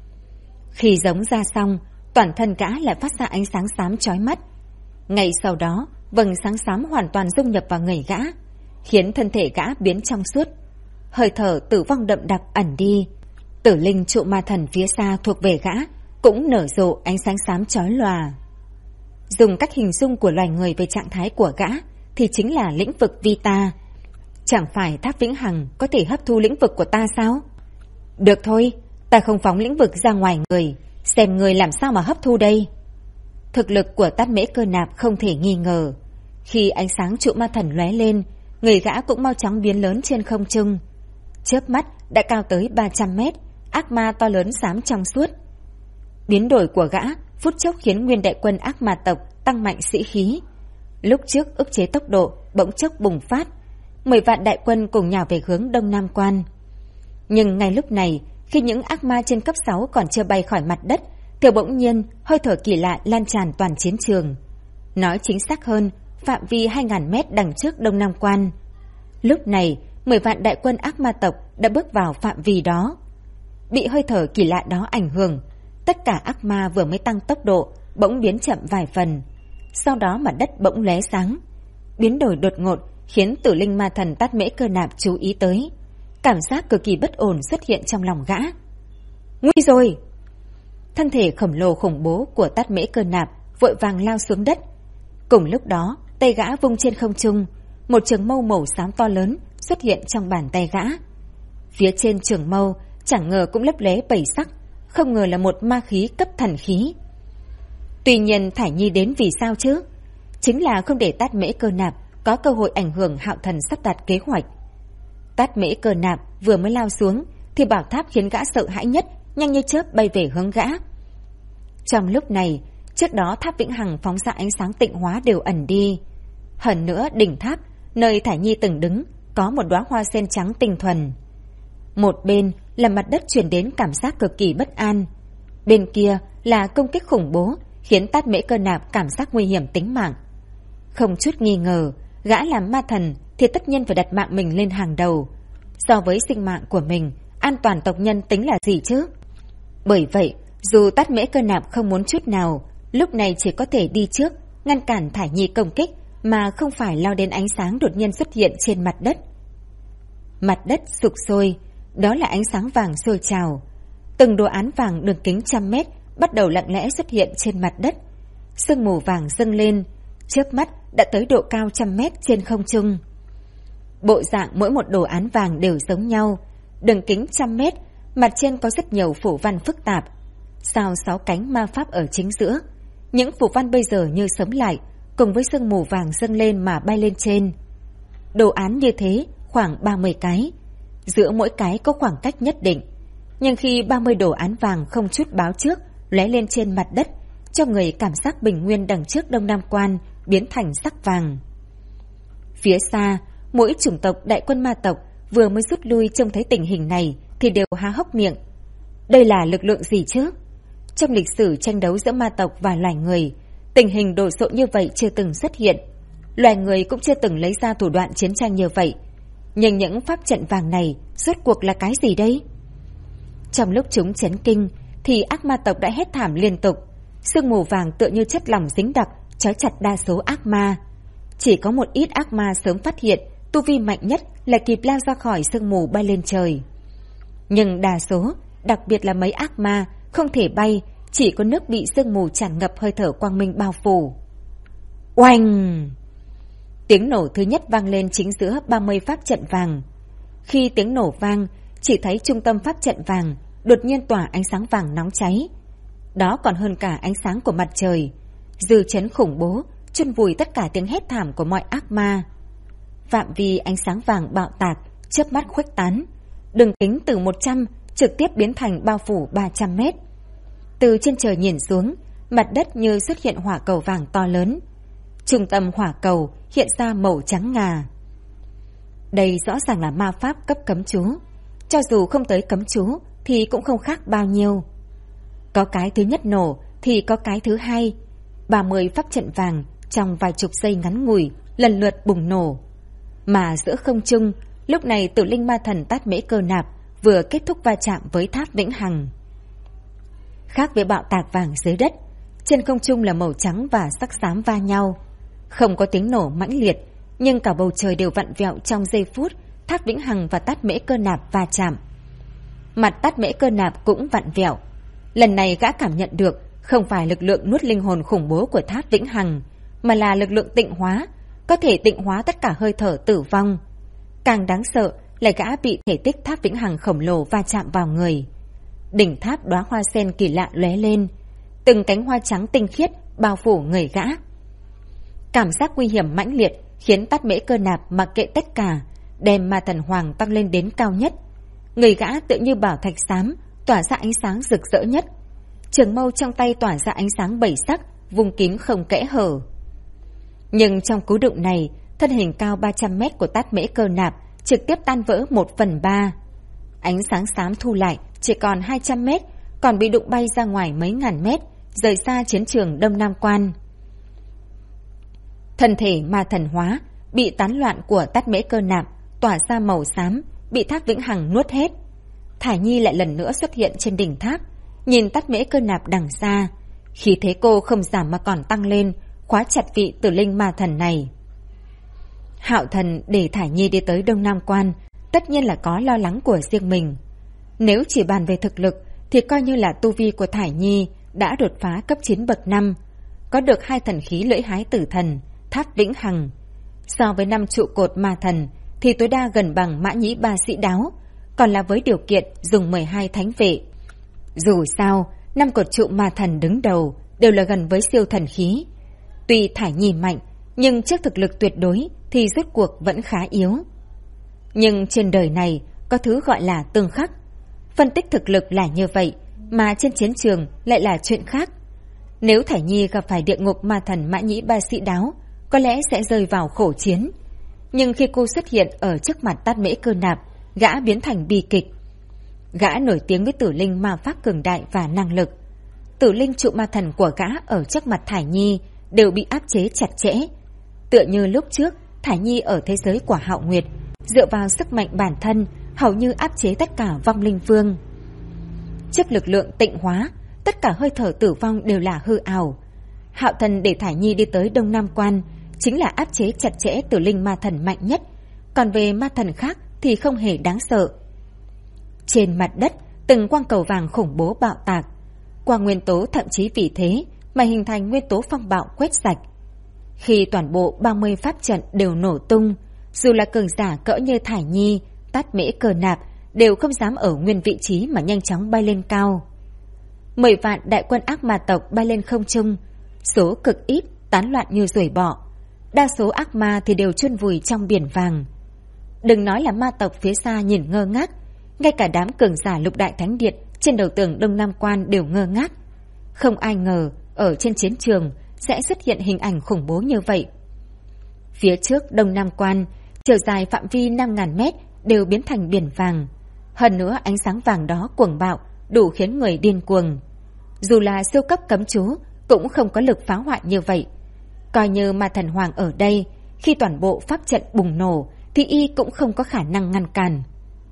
Khi giống ra xong, toàn thân gã lại phát ra ánh sáng xám chói mắt. Ngay sau đó, vầng sáng xám hoàn toàn dung nhập vào người gã, khiến thân thể gã biến trong suốt. Hơi thở tử vong đậm đặc ẩn đi. Tử linh trụ ma thần phía xa thuộc về gã cũng nở rộ ánh sáng xám chói lòa. Dùng cách hình dung của loài người về trạng thái của gã thì chính là lĩnh vực Vita. Chẳng phải Tháp Vĩnh Hằng có thể hấp thu lĩnh vực của ta sao? Được thôi, ta không phóng lĩnh vực ra ngoài người, xem người làm sao mà hấp thu đây. Thực lực của Tát Mễ Cơ Nạp không thể nghi ngờ. Khi ánh sáng trụ ma thần lóe lên, người gã cũng mau chóng biến lớn trên không trung. Chớp mắt đã cao tới 300 mét, ác ma to lớn xám trong suốt. Biến đổi của gã phút chốc khiến nguyên đại quân ác ma tộc tăng mạnh sĩ khí. Lúc trước ức chế tốc độ bỗng chốc bùng phát, 10 vạn đại quân cùng nhào về hướng Đông Nam Quan. Nhưng ngay lúc này, khi những ác ma trên cấp 6 còn chưa bay khỏi mặt đất, thì bỗng nhiên hơi thở kỳ lạ lan tràn toàn chiến trường. Nói chính xác hơn, phạm vi 2.000 mét đằng trước Đông Nam Quan. Lúc này, 10 vạn đại quân ác ma tộc đã bước vào phạm vi đó. Bị hơi thở kỳ lạ đó ảnh hưởng, tất cả ác ma vừa mới tăng tốc độ bỗng biến chậm vài phần. Sau đó mặt đất bỗng lóe sáng. Biến đổi đột ngột khiến tử linh ma thần Tát Mễ Cơ Nạp chú ý tới. Cảm giác cực kỳ bất ổn xuất hiện trong lòng gã. Nguy rồi! Thân thể khổng lồ khủng bố của Tát Mễ Cơ Nạp vội vàng lao xuống đất. Cùng lúc đó, tay gã vung trên không trung, một trường mâu màu xám to lớn xuất hiện trong bàn tay gã. Phía trên trường mâu chẳng ngờ cũng lấp lóe 7 sắc, không ngờ là một ma khí cấp thần khí. Tuy nhiên Thải Nhi đến vì sao chứ? Chính là không để Tát Mễ Cơ Nạp có cơ hội ảnh hưởng Hạo Thần sắp đặt kế hoạch. Tát Mễ Cơ Nạp vừa mới lao xuống thì bảo tháp khiến gã sợ hãi nhất nhanh như chớp bay về hướng gã. Trong lúc này, trước đó tháp Vĩnh Hằng phóng ra ánh sáng tịnh hóa đều ẩn đi. Hơn nữa đỉnh tháp, nơi Thải Nhi từng đứng, có một đóa hoa sen trắng tinh thuần. Một bên là mặt đất truyền đến cảm giác cực kỳ bất an. Bên kia là công kích khủng bố, khiến Tát Mễ Cơ Nạp cảm giác nguy hiểm tính mạng. Không chút nghi ngờ, gã làm ma thần thì tất nhiên phải đặt mạng mình lên hàng đầu. So với sinh mạng của mình, an toàn tộc nhân tính là gì chứ? Bởi vậy, dù Tát Mễ Cơ Nạp không muốn chút nào, lúc này chỉ có thể đi trước, ngăn cản Thải Nhi công kích, mà không phải lao đến ánh sáng đột nhiên xuất hiện trên mặt đất. Mặt đất sục sôi, đó là ánh sáng vàng sôi trào. Từng đồ án vàng đường kính 100 mét bắt đầu lặng lẽ xuất hiện trên mặt đất. Sương mù vàng dâng lên, chớp mắt đã tới độ cao 100 mét trên không trung. Bộ dạng mỗi một đồ án vàng đều giống nhau, đường kính 100 mét, mặt trên có rất nhiều phù văn phức tạp. Sao 6 cánh ma pháp ở chính giữa, những phù văn bây giờ như sống lại, cùng với sương mù vàng dâng lên mà bay lên trên. Đồ án như thế khoảng 30 cái, giữa mỗi cái có khoảng cách nhất định. Nhưng khi 30 đồ án vàng không chút báo trước lóe lên trên mặt đất, cho người cảm giác bình nguyên đằng trước Đông Nam Quan biến thành sắc vàng. Phía xa, mỗi chủng tộc đại quân ma tộc vừa mới rút lui trông thấy tình hình này thì đều há hốc miệng. Đây là lực lượng gì chứ? Trong lịch sử tranh đấu giữa ma tộc và loài người, tình hình đồ sộ như vậy chưa từng xuất hiện. Loài người cũng chưa từng lấy ra thủ đoạn chiến tranh như vậy. Nhưng những pháp trận vàng này rốt cuộc là cái gì đây? Trong lúc chúng chấn kinh thì ác ma tộc đã hét thảm liên tục. Sương mù vàng tựa như chất lỏng dính đặc trói chặt đa số ác ma. Chỉ có một ít ác ma sớm phát hiện, tu vi mạnh nhất là kịp lao ra khỏi sương mù bay lên trời. Nhưng đa số, đặc biệt là mấy ác ma, không thể bay, chỉ có nước bị sương mù tràn ngập hơi thở quang minh bao phủ. Oanh! Tiếng nổ thứ nhất vang lên chính giữa 30 pháp trận vàng. Khi tiếng nổ vang, chỉ thấy trung tâm pháp trận vàng đột nhiên tỏa ánh sáng vàng nóng cháy. Đó còn hơn cả ánh sáng của mặt trời. Dư chấn khủng bố, chôn vùi tất cả tiếng hét thảm của mọi ác ma. Phạm vi ánh sáng vàng bạo tạc, chớp mắt khuếch tán. Đường kính từ 100 trực tiếp biến thành bao phủ 300 mét. Từ trên trời nhìn xuống, mặt đất như xuất hiện hỏa cầu vàng to lớn. Trung tâm hỏa cầu hiện ra màu trắng ngà. Đây rõ ràng là ma pháp cấp cấm chú. Cho dù không tới cấm chú thì cũng không khác bao nhiêu. Có cái thứ nhất nổ thì có cái thứ hai. 30 pháp trận vàng trong vài chục giây ngắn ngủi lần lượt bùng nổ. Mà giữa không trung, lúc này Tử Linh Ma Thần Tát Mễ Cơ Nạp vừa kết thúc va chạm với tháp Vĩnh Hằng. Khác với bạo tạc vàng dưới đất, trên không trung là màu trắng và sắc xám va nhau. Không có tiếng nổ mãnh liệt, nhưng cả bầu trời đều vặn vẹo trong giây phút tháp Vĩnh Hằng và Tát Mễ Cơ Nạp va chạm. Mặt Tát Mễ Cơ Nạp cũng vặn vẹo. Lần này gã cảm nhận được không phải lực lượng nuốt linh hồn khủng bố của tháp Vĩnh Hằng, mà là lực lượng tịnh hóa, có thể tịnh hóa tất cả hơi thở tử vong. Càng đáng sợ là gã bị thể tích tháp Vĩnh Hằng khổng lồ va chạm vào người. Đỉnh tháp đóa hoa sen kỳ lạ lóe lên, từng cánh hoa trắng tinh khiết bao phủ người gã. Cảm giác nguy hiểm mãnh liệt khiến Tát Mễ Cơ Nạp mặc kệ tất cả, đem Ma Thần Hoàng tăng lên đến cao nhất. Người gã tựa như bảo thạch xám, tỏa ra ánh sáng rực rỡ nhất. Trường mâu trong tay tỏa ra ánh sáng bảy sắc, vùng kín không kẽ hở. Nhưng trong cú đụng này, thân hình cao 300 mét của Tát Mễ Cơ Nạp trực tiếp tan vỡ 1/3. Ánh sáng xám thu lại chỉ còn 200 mét, còn bị đụng bay ra ngoài mấy ngàn mét, rời xa chiến trường Đông Nam Quan. Thân thể ma thần hóa, bị tán loạn của Tát Mễ Cơ Nạp tỏa ra màu xám, bị tháp Vĩnh Hằng nuốt hết. Thải Nhi lại lần nữa xuất hiện trên đỉnh tháp, nhìn Tát Mễ Cơ Nạp đằng xa, khí thế cô không giảm mà còn tăng lên, khóa chặt vị Tử Linh Ma Thần này. Hạo Thần để Thải Nhi đi tới Đông Nam Quan, tất nhiên là có lo lắng của riêng mình. Nếu chỉ bàn về thực lực thì coi như là tu vi của Thải Nhi đã đột phá cấp 9 bậc 5, có được 2 thần khí lưỡi hái tử thần, tháp Vĩnh Hằng. So với 5 trụ cột ma thần thì tối đa gần bằng Mã Nhĩ Ba Sĩ Đáo, còn là với điều kiện dùng 12 thánh vệ. Dù sao, 5 cột trụ ma thần đứng đầu đều là gần với siêu thần khí. Tuy Thải Nhi mạnh, nhưng trước thực lực tuyệt đối thì rốt cuộc vẫn khá yếu. Nhưng trên đời này có thứ gọi là tương khắc. Phân tích thực lực là như vậy, mà trên chiến trường lại là chuyện khác. Nếu Thải Nhi gặp phải địa ngục ma thần Mã Nhĩ Ba Sĩ Đáo, có lẽ sẽ rơi vào khổ chiến. Nhưng khi cô xuất hiện ở trước mặt Tát Mễ Cơ Nạp, gã biến thành bi kịch. Gã nổi tiếng với tử linh ma pháp cường đại và năng lực. Tử linh trụ ma thần của gã ở trước mặt Thải Nhi đều bị áp chế chặt chẽ. Tựa như lúc trước, Thải Nhi ở thế giới của Hạo Nguyệt, dựa vào sức mạnh bản thân, hầu như áp chế tất cả vong linh vương. Trước lực lượng tịnh hóa, tất cả hơi thở tử vong đều là hư ảo. Hạo Thần để Thải Nhi đi tới Đông Nam Quan chính là áp chế chặt chẽ tử linh ma thần mạnh nhất, còn về ma thần khác thì không hề đáng sợ. Trên mặt đất, từng quang cầu vàng khủng bố bạo tạc. Quang nguyên tố thậm chí vì thế mà hình thành nguyên tố phong bạo quét sạch. Khi toàn bộ 30 pháp trận đều nổ tung, dù là cường giả cỡ như Thải Nhi, Tát Mễ Cơ Nạp đều không dám ở nguyên vị trí mà nhanh chóng bay lên cao. 10 vạn đại quân ác ma tộc bay lên không trung, số cực ít tán loạn như ruồi bọ, đa số ác ma thì đều chôn vùi trong biển vàng. Đừng nói là ma tộc phía xa nhìn ngơ ngác, ngay cả đám cường giả Lục Đại Thánh Điện trên đầu tường Đông Nam Quan đều ngơ ngác. Không ai ngờ ở trên chiến trường sẽ xuất hiện hình ảnh khủng bố như vậy. Phía trước Đông Nam Quan, chiều dài phạm vi 5.000 mét đều biến thành biển vàng. Hơn nữa ánh sáng vàng đó cuồng bạo, đủ khiến người điên cuồng. Dù là siêu cấp cấm chú cũng không có lực phá hoại như vậy. Coi như ma thần hoàng ở đây, khi toàn bộ pháp trận bùng nổ thì y cũng không có khả năng ngăn cản.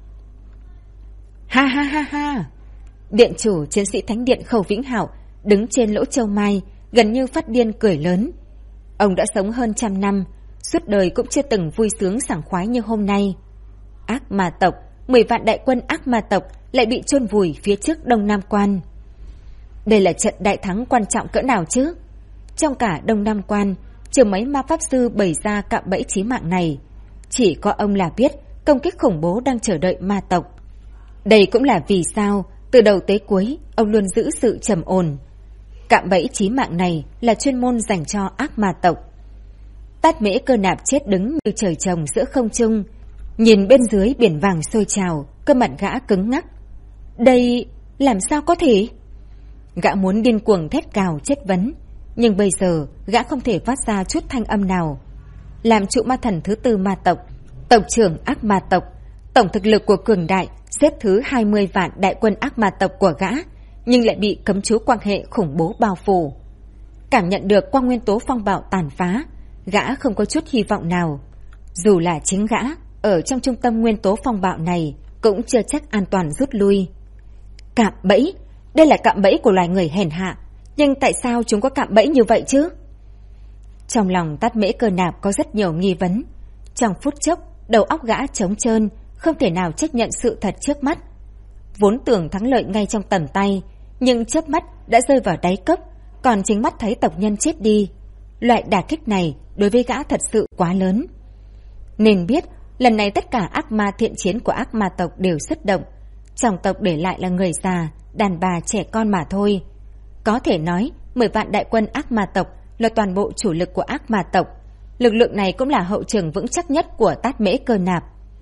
Ha ha ha ha! Điện chủ chiến sĩ Thánh Điện Khâu Vĩnh Hạo đứng trên lỗ châu mai, gần như phát điên cười lớn. Ông đã sống hơn 100 năm, suốt đời cũng chưa từng vui sướng sảng khoái như hôm nay. Ác ma tộc, 10 vạn đại quân ác ma tộc lại bị chôn vùi phía trước Đông Nam Quan. Đây là trận đại thắng quan trọng cỡ nào chứ? Trong cả Đông Nam Quan, trừ mấy ma pháp sư bày ra cạm bẫy chí mạng này, chỉ có ông là biết công kích khủng bố đang chờ đợi ma tộc. Đây cũng là vì sao từ đầu tới cuối ông luôn giữ sự trầm ổn. Cạm bẫy chí mạng này là chuyên môn dành cho ác ma tộc. Tát Mễ Cơ Nạp chết đứng như trời trồng giữa không trung, nhìn bên dưới biển vàng sôi trào, cơ mặt gã cứng ngắc. Đây làm sao có thể? Gã muốn điên cuồng thét gào chất vấn, nhưng bây giờ gã không thể phát ra chút thanh âm nào. Làm trụ ma thần thứ 4 ma tộc, tộc trưởng ác ma tộc, tổng thực lực của cường đại xếp thứ 20 vạn đại quân ác ma tộc của gã, nhưng lại bị cấm chú quan hệ khủng bố bao phủ. Cảm nhận được quang nguyên tố phong bạo tàn phá, gã không có chút hy vọng nào. Dù là chính gã ở trong trung tâm nguyên tố phong bạo này cũng chưa chắc an toàn rút lui. Cạm bẫy, đây là cạm bẫy của loài người hèn hạ, nhưng tại sao chúng có cạm bẫy như vậy chứ? Trong lòng Tát Mễ Cơ Nạp có rất nhiều nghi vấn. Trong phút chốc, đầu óc gã trống trơn, không thể nào chấp nhận sự thật trước mắt. Vốn tưởng thắng lợi ngay trong tầm tay, nhưng chớp mắt đã rơi vào đáy cốc, còn chính mắt thấy tộc nhân chết đi. Loại đả kích này đối với gã thật sự quá lớn. Nên biết, lần này tất cả ác ma thiện chiến của ác ma tộc đều xuất động. Trong tộc để lại là người già, đàn bà, trẻ con mà thôi. Có thể nói, 10 vạn đại quân ác ma tộc là toàn bộ chủ lực của ác ma tộc. Lực lượng này cũng là hậu trường vững chắc nhất của Tát Mễ Cơ Nạp.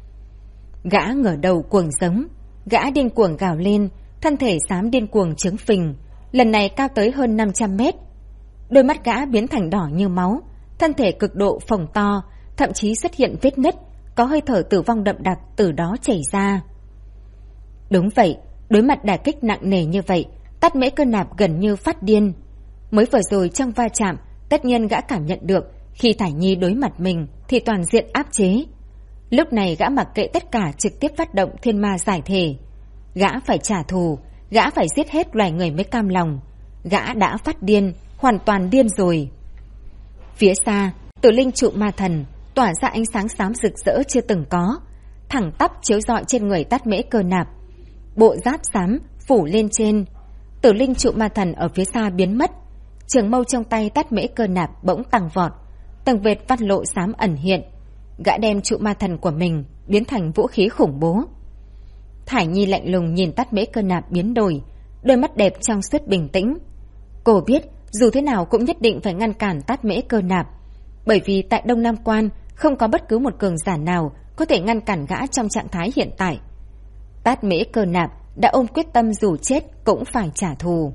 Gã ngửa đầu cuồng giống, gã điên cuồng gào lên, thân thể xám điên cuồng trướng phình, lần này cao tới hơn 500 mét. Đôi mắt gã biến thành đỏ như máu, thân thể cực độ phồng to, thậm chí xuất hiện vết nứt, có hơi thở tử vong đậm đặc từ đó chảy ra. Đúng vậy, đối mặt đả kích nặng nề như vậy, Tát Mễ Cơ Nạp gần như phát điên. Mới vừa rồi trong va chạm, tất nhiên gã cảm nhận được khi Thải Nhi đối mặt mình thì toàn diện áp chế. Lúc này gã mặc kệ tất cả, trực tiếp phát động thiên ma giải thể. Gã phải trả thù, gã phải giết hết loài người mới cam lòng. Gã đã phát điên, hoàn toàn điên rồi. Phía xa, Tử Linh trụ ma thần tỏa ra ánh sáng xám rực rỡ chưa từng có, thẳng tắp chiếu rọi trên người Tát Mễ Cơ Nạp. Bộ giáp xám phủ lên trên. Tử Linh trụ ma thần ở phía xa biến mất. Trường mâu trong tay Tát Mễ Cơ Nạp bỗng tăng vọt, từng vệt văn lộ xám ẩn hiện. Gã đem trụ ma thần của mình biến thành vũ khí khủng bố. Thải Nhi lạnh lùng nhìn Tát Mễ Cơ Nạp biến đổi, đôi mắt đẹp trong suốt bình tĩnh. Cô biết dù thế nào cũng nhất định phải ngăn cản Tát Mễ Cơ Nạp, bởi vì tại Đông Nam Quan không có bất cứ một cường giả nào có thể ngăn cản gã trong trạng thái hiện tại. Tát Mễ Cơ Nạp đã ôm quyết tâm dù chết cũng phải trả thù.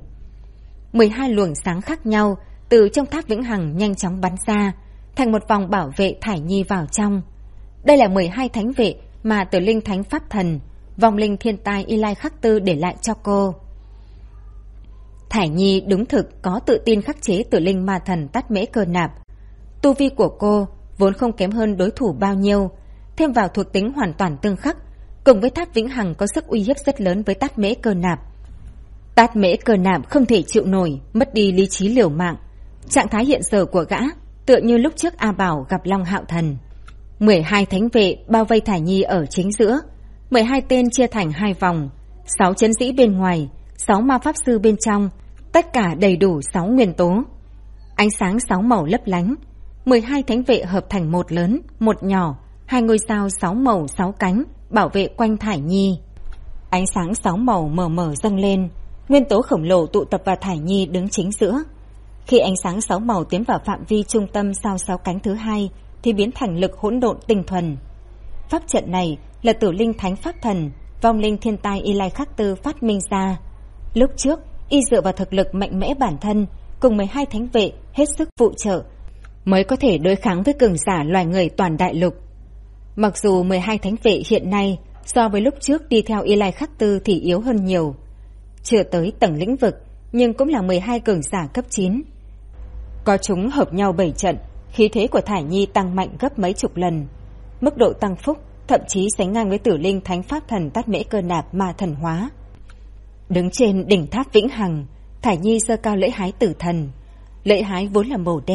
12 luồng sáng khác nhau từ trong tháp vĩnh hằng nhanh chóng bắn ra, thành một vòng bảo vệ Thải Nhi vào trong. Đây là 12 thánh vệ mà Tử Linh Thánh Pháp Thần, vong linh thiên tai Y Lai Khắc Tư để lại cho cô. Thải Nhi đúng thực có tự tin khắc chế Tử Linh Ma Thần Tát Mễ Cơ Nạp. Tu vi của cô vốn không kém hơn đối thủ bao nhiêu, thêm vào thuộc tính hoàn toàn tương khắc, cùng với tháp vĩnh hằng có sức uy hiếp rất lớn với Tát Mễ Cơ Nạp. Tát Mễ Cơ Nạp không thể chịu nổi, mất đi lý trí liều mạng. Trạng thái hiện giờ của gã tựa như lúc trước A Bảo gặp Long Hạo Thần. 12 thánh vệ bao vây Thải Nhi ở chính giữa, 12 tên chia thành 2 vòng, 6 chấn sĩ bên ngoài, 6 ma pháp sư bên trong, tất cả đầy đủ 6 nguyên tố. Ánh sáng 6 màu lấp lánh, 12 thánh vệ hợp thành một lớn, một nhỏ, 2 ngôi sao 6 màu 6 cánh bảo vệ quanh Thải Nhi. Ánh sáng 6 màu mờ mờ dâng lên, nguyên tố khổng lồ tụ tập vào Thải Nhi đứng chính giữa. Khi ánh sáng 6 màu tiến vào phạm vi trung tâm sao 6 cánh thứ hai thì biến thành lực hỗn độn tinh thuần. Pháp trận này là Tử Linh Thánh Pháp Thần, vong linh thiên tai Y Lai Khắc Tư phát minh ra. Lúc trước, y dựa vào thực lực mạnh mẽ bản thân cùng 12 thánh vệ hết sức phụ trợ mới có thể đối kháng với cường giả loài người toàn đại lục. Mặc dù 12 thánh vệ hiện nay so với lúc trước đi theo Y Lai Khắc Tư thì yếu hơn nhiều, chưa tới tầng lĩnh vực, nhưng cũng là 12 cường giả cấp 9. Có chúng hợp nhau 7 trận, khí thế của Thải Nhi tăng mạnh gấp mấy chục lần. Mức độ tăng phúc thậm chí sánh ngang với Tử Linh Thánh Pháp Thần Tát Mễ Cơ Nạp ma thần hóa. Đứng trên đỉnh tháp vĩnh hằng, Thải Nhi giơ cao lưỡi hái tử thần. Lưỡi hái vốn là màu đen,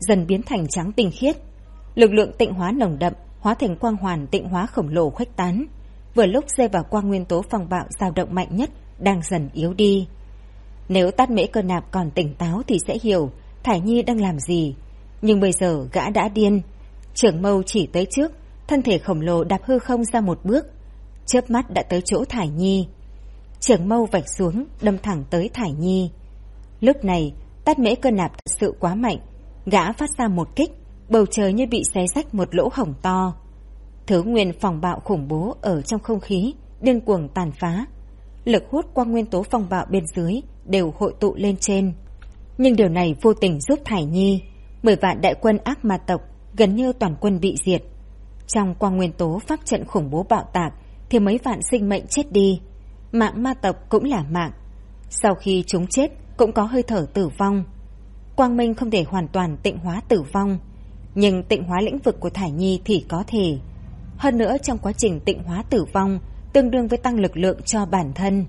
dần biến thành trắng tinh khiết. Lực lượng tịnh hóa nồng đậm hóa thành quang hoàn tịnh hóa khổng lồ khuếch tán, vừa lúc rơi vào quang nguyên tố phong bạo dao động mạnh nhất đang dần yếu đi. Nếu Tát Mễ Cơ Nạp còn tỉnh táo thì sẽ hiểu Thải Nhi đang làm gì, nhưng bây giờ gã đã điên. Trường mâu chỉ tới trước, thân thể khổng lồ đạp hư không ra một bước, chớp mắt đã tới chỗ Thải Nhi. Trường mâu vạch xuống, đâm thẳng tới Thải Nhi. Lúc này Tát Mễ Cơ Nạp thật sự quá mạnh, gã phát ra một kích, bầu trời như bị xé rách một lỗ hổng to. Thứ nguyên phong bạo khủng bố ở trong không khí điên cuồng tàn phá, lực hút qua nguyên tố phong bạo bên dưới đều hội tụ lên trên. Nhưng điều này vô tình giúp Thải Nhi, 10 vạn đại quân ác ma tộc gần như toàn quân bị diệt. Trong quang nguyên tố pháp trận khủng bố bạo tạc thì mấy vạn sinh mệnh chết đi. Mạng ma tộc cũng là mạng, sau khi chúng chết cũng có hơi thở tử vong. Quang minh không thể hoàn toàn tịnh hóa tử vong, nhưng tịnh hóa lĩnh vực của Thải Nhi thì có thể. Hơn nữa trong quá trình tịnh hóa tử vong tương đương với tăng lực lượng cho bản thân.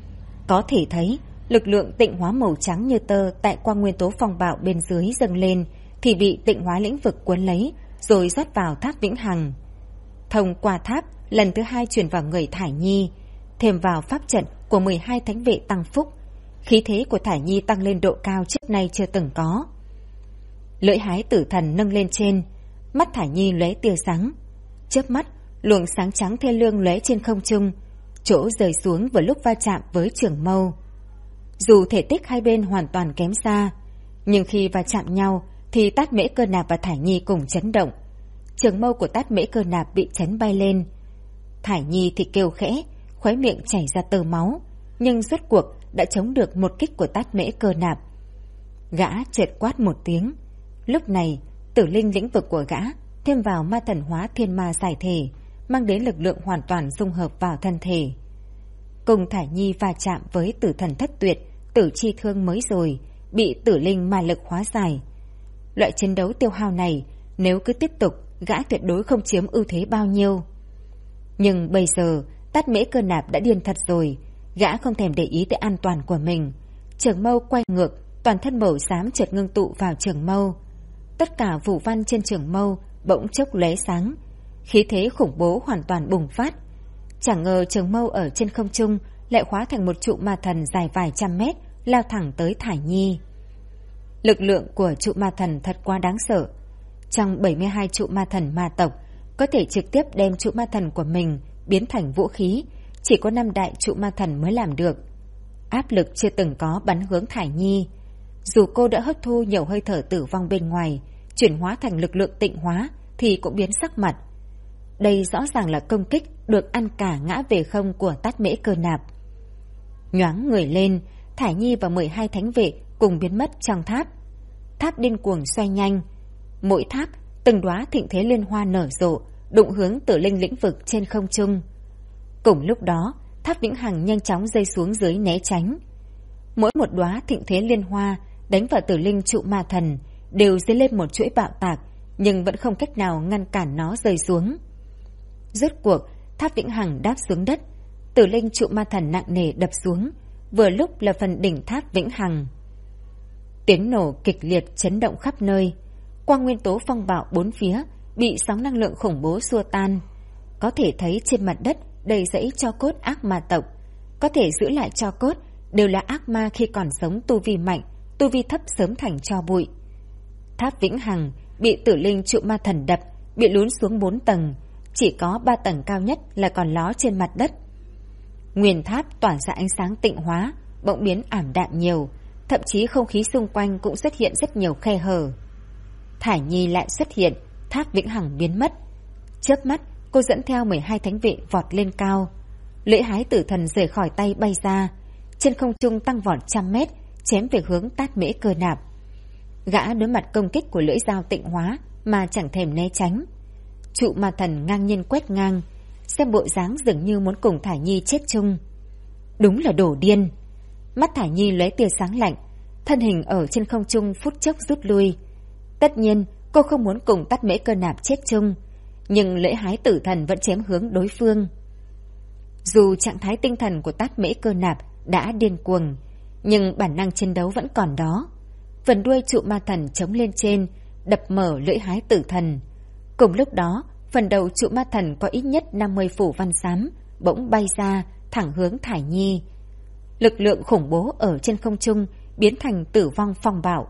Có thể thấy lực lượng tịnh hóa màu trắng như tơ tại quang nguyên tố phong bạo bên dưới dâng lên thì bị tịnh hóa lĩnh vực cuốn lấy rồi rót vào tháp vĩnh hằng. Thông qua tháp lần thứ 2 truyền vào người Thải Nhi, thêm vào pháp trận của 12 thánh vệ tăng phúc, khí thế của Thải Nhi tăng lên độ cao trước nay chưa từng có. Lưỡi hái tử thần nâng lên trên, mắt Thải Nhi lóe tia sáng, chớp mắt luồng sáng trắng thê lương lóe trên không trung, chỗ rơi xuống vừa lúc va chạm với trường mâu. Dù thể tích hai bên hoàn toàn kém xa, nhưng khi va chạm nhau thì Tát Mễ Cơ Nạp và Thải Nhi cùng chấn động. Trường mâu của Tát Mễ Cơ Nạp bị chấn bay lên, Thải Nhi thì kêu khẽ, khóe miệng chảy ra tơ máu, nhưng rốt cuộc đã chống được một kích của Tát Mễ Cơ Nạp. Gã chợt quát một tiếng. Lúc này tử linh lĩnh vực của gã thêm vào ma thần hóa thiên ma giải thể, mang đến lực lượng hoàn toàn dung hợp vào thân thể. Cùng Thải Nhi va chạm với tử thần thất tuyệt, tử chi thương mới rồi, bị tử linh ma lực hóa giải. Loại chiến đấu tiêu hao này nếu cứ tiếp tục, gã tuyệt đối không chiếm ưu thế bao nhiêu. Nhưng bây giờ Tát Mễ Cơ Nạp đã điên thật rồi, gã không thèm để ý tới an toàn của mình. Trường mâu quay ngược, toàn thân màu xám chợt ngưng tụ vào trường mâu. Tất cả phù văn trên trường mâu bỗng chốc lóe sáng, khí thế khủng bố hoàn toàn bùng phát. Chẳng ngờ trường mâu ở trên không trung lại hóa thành một trụ ma thần dài vài trăm mét, lao thẳng tới Thải Nhi. Lực lượng của trụ ma thần thật quá đáng sợ. Trong 72 trụ ma thần ma tộc, có thể trực tiếp đem trụ ma thần của mình biến thành vũ khí, chỉ có 5 đại trụ ma thần mới làm được. Áp lực chưa từng có bắn hướng Thải Nhi. Dù cô đã hấp thu nhiều hơi thở tử vong bên ngoài, chuyển hóa thành lực lượng tịnh hóa, thì cũng biến sắc mặt. Đây rõ ràng là công kích được ăn cả ngã về không của Tát Mễ Cơ Nạp. Nhoáng người lên, Thải Nhi và 12 thánh vệ cùng biến mất trong tháp. Tháp điên cuồng xoay nhanh. Mỗi tháp, từng đóa thịnh thế liên hoa nở rộ, đụng hướng tử linh lĩnh vực trên không trung. Cùng lúc đó, tháp vĩnh hằng nhanh chóng rơi xuống dưới né tránh. Mỗi một đóa thịnh thế liên hoa đánh vào tử linh trụ ma thần đều dấy lên một chuỗi bạo tạc, nhưng vẫn không cách nào ngăn cản nó rơi xuống. Rốt cuộc, tháp vĩnh hằng đáp xuống đất, tử linh trụ ma thần nặng nề đập xuống, vừa lúc là phần đỉnh tháp vĩnh hằng. Tiếng nổ kịch liệt chấn động khắp nơi, quang nguyên tố phong bạo bốn phía bị sóng năng lượng khủng bố xua tan. Có thể thấy trên mặt đất đầy rẫy tro cốt ác ma tộc, có thể giữ lại tro cốt đều là ác ma khi còn sống tu vi mạnh, tu vi thấp sớm thành tro bụi. Tháp vĩnh hằng bị tử linh trụ ma thần đập, bị lún xuống 4 tầng, chỉ có 3 tầng cao nhất là còn ló trên mặt đất. Nguyên tháp tỏa ra ánh sáng tịnh hóa, bỗng biến ảm đạm nhiều, thậm chí không khí xung quanh cũng xuất hiện rất nhiều khe hở. Thải Nhi lại xuất hiện, tháp vĩnh hằng biến mất. Chớp mắt, cô dẫn theo 12 thánh vệ vọt lên cao. Lưỡi hái tử thần rời khỏi tay bay ra, trên không trung tăng vọt 100 mét, chém về hướng Tát Mễ Cơ Nạp. Gã đối mặt công kích của lưỡi dao tịnh hóa mà chẳng thèm né tránh. Trụ ma thần ngang nhiên quét ngang, xem bộ dáng dường như muốn cùng Thải Nhi chết chung. Đúng là đồ điên. Mắt Thải Nhi lóe tia sáng lạnh, thân hình ở trên không trung phút chốc rút lui. Tất nhiên cô không muốn cùng Tát Mễ Cơ Nạp chết chung, nhưng lưỡi hái tử thần vẫn chém hướng đối phương. Dù trạng thái tinh thần của Tát Mễ Cơ Nạp đã điên cuồng, nhưng bản năng chiến đấu vẫn còn đó. Phần đuôi trụ ma thần chống lên trên, đập mở lưỡi hái tử thần. Cùng lúc đó, phần đầu trụ ma thần có ít nhất 50 phủ văn xám bỗng bay ra thẳng hướng Thải Nhi. Lực lượng khủng bố ở trên không trung biến thành tử vong phong bạo.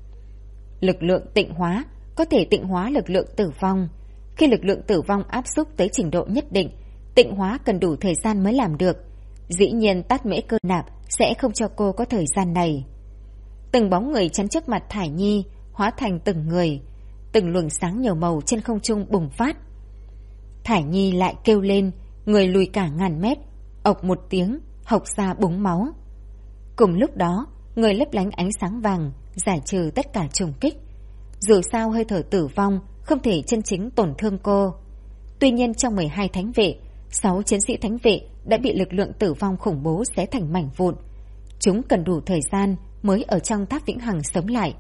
Lực lượng tịnh hóa có thể tịnh hóa lực lượng tử vong. Khi lực lượng tử vong áp xúc tới trình độ nhất định, tịnh hóa cần đủ thời gian mới làm được. Dĩ nhiên Tát Mễ Cơ Nạp sẽ không cho cô có thời gian này. Từng bóng người chắn trước mặt Thải Nhi hóa thành từng người, từng luồng sáng nhiều màu trên không trung bùng phát. Thải Nhi lại kêu lên, người lùi cả ngàn mét, ộc một tiếng, hộc ra búng máu. Cùng lúc đó, người lấp lánh ánh sáng vàng, giải trừ tất cả trùng kích. Dù sao hơi thở tử vong không thể chân chính tổn thương cô. Tuy nhiên trong 12 thánh vệ, 6 chiến sĩ thánh vệ đã bị lực lượng tử vong khủng bố xé thành mảnh vụn. Chúng cần đủ thời gian mới ở trong tháp vĩnh hằng sống lại.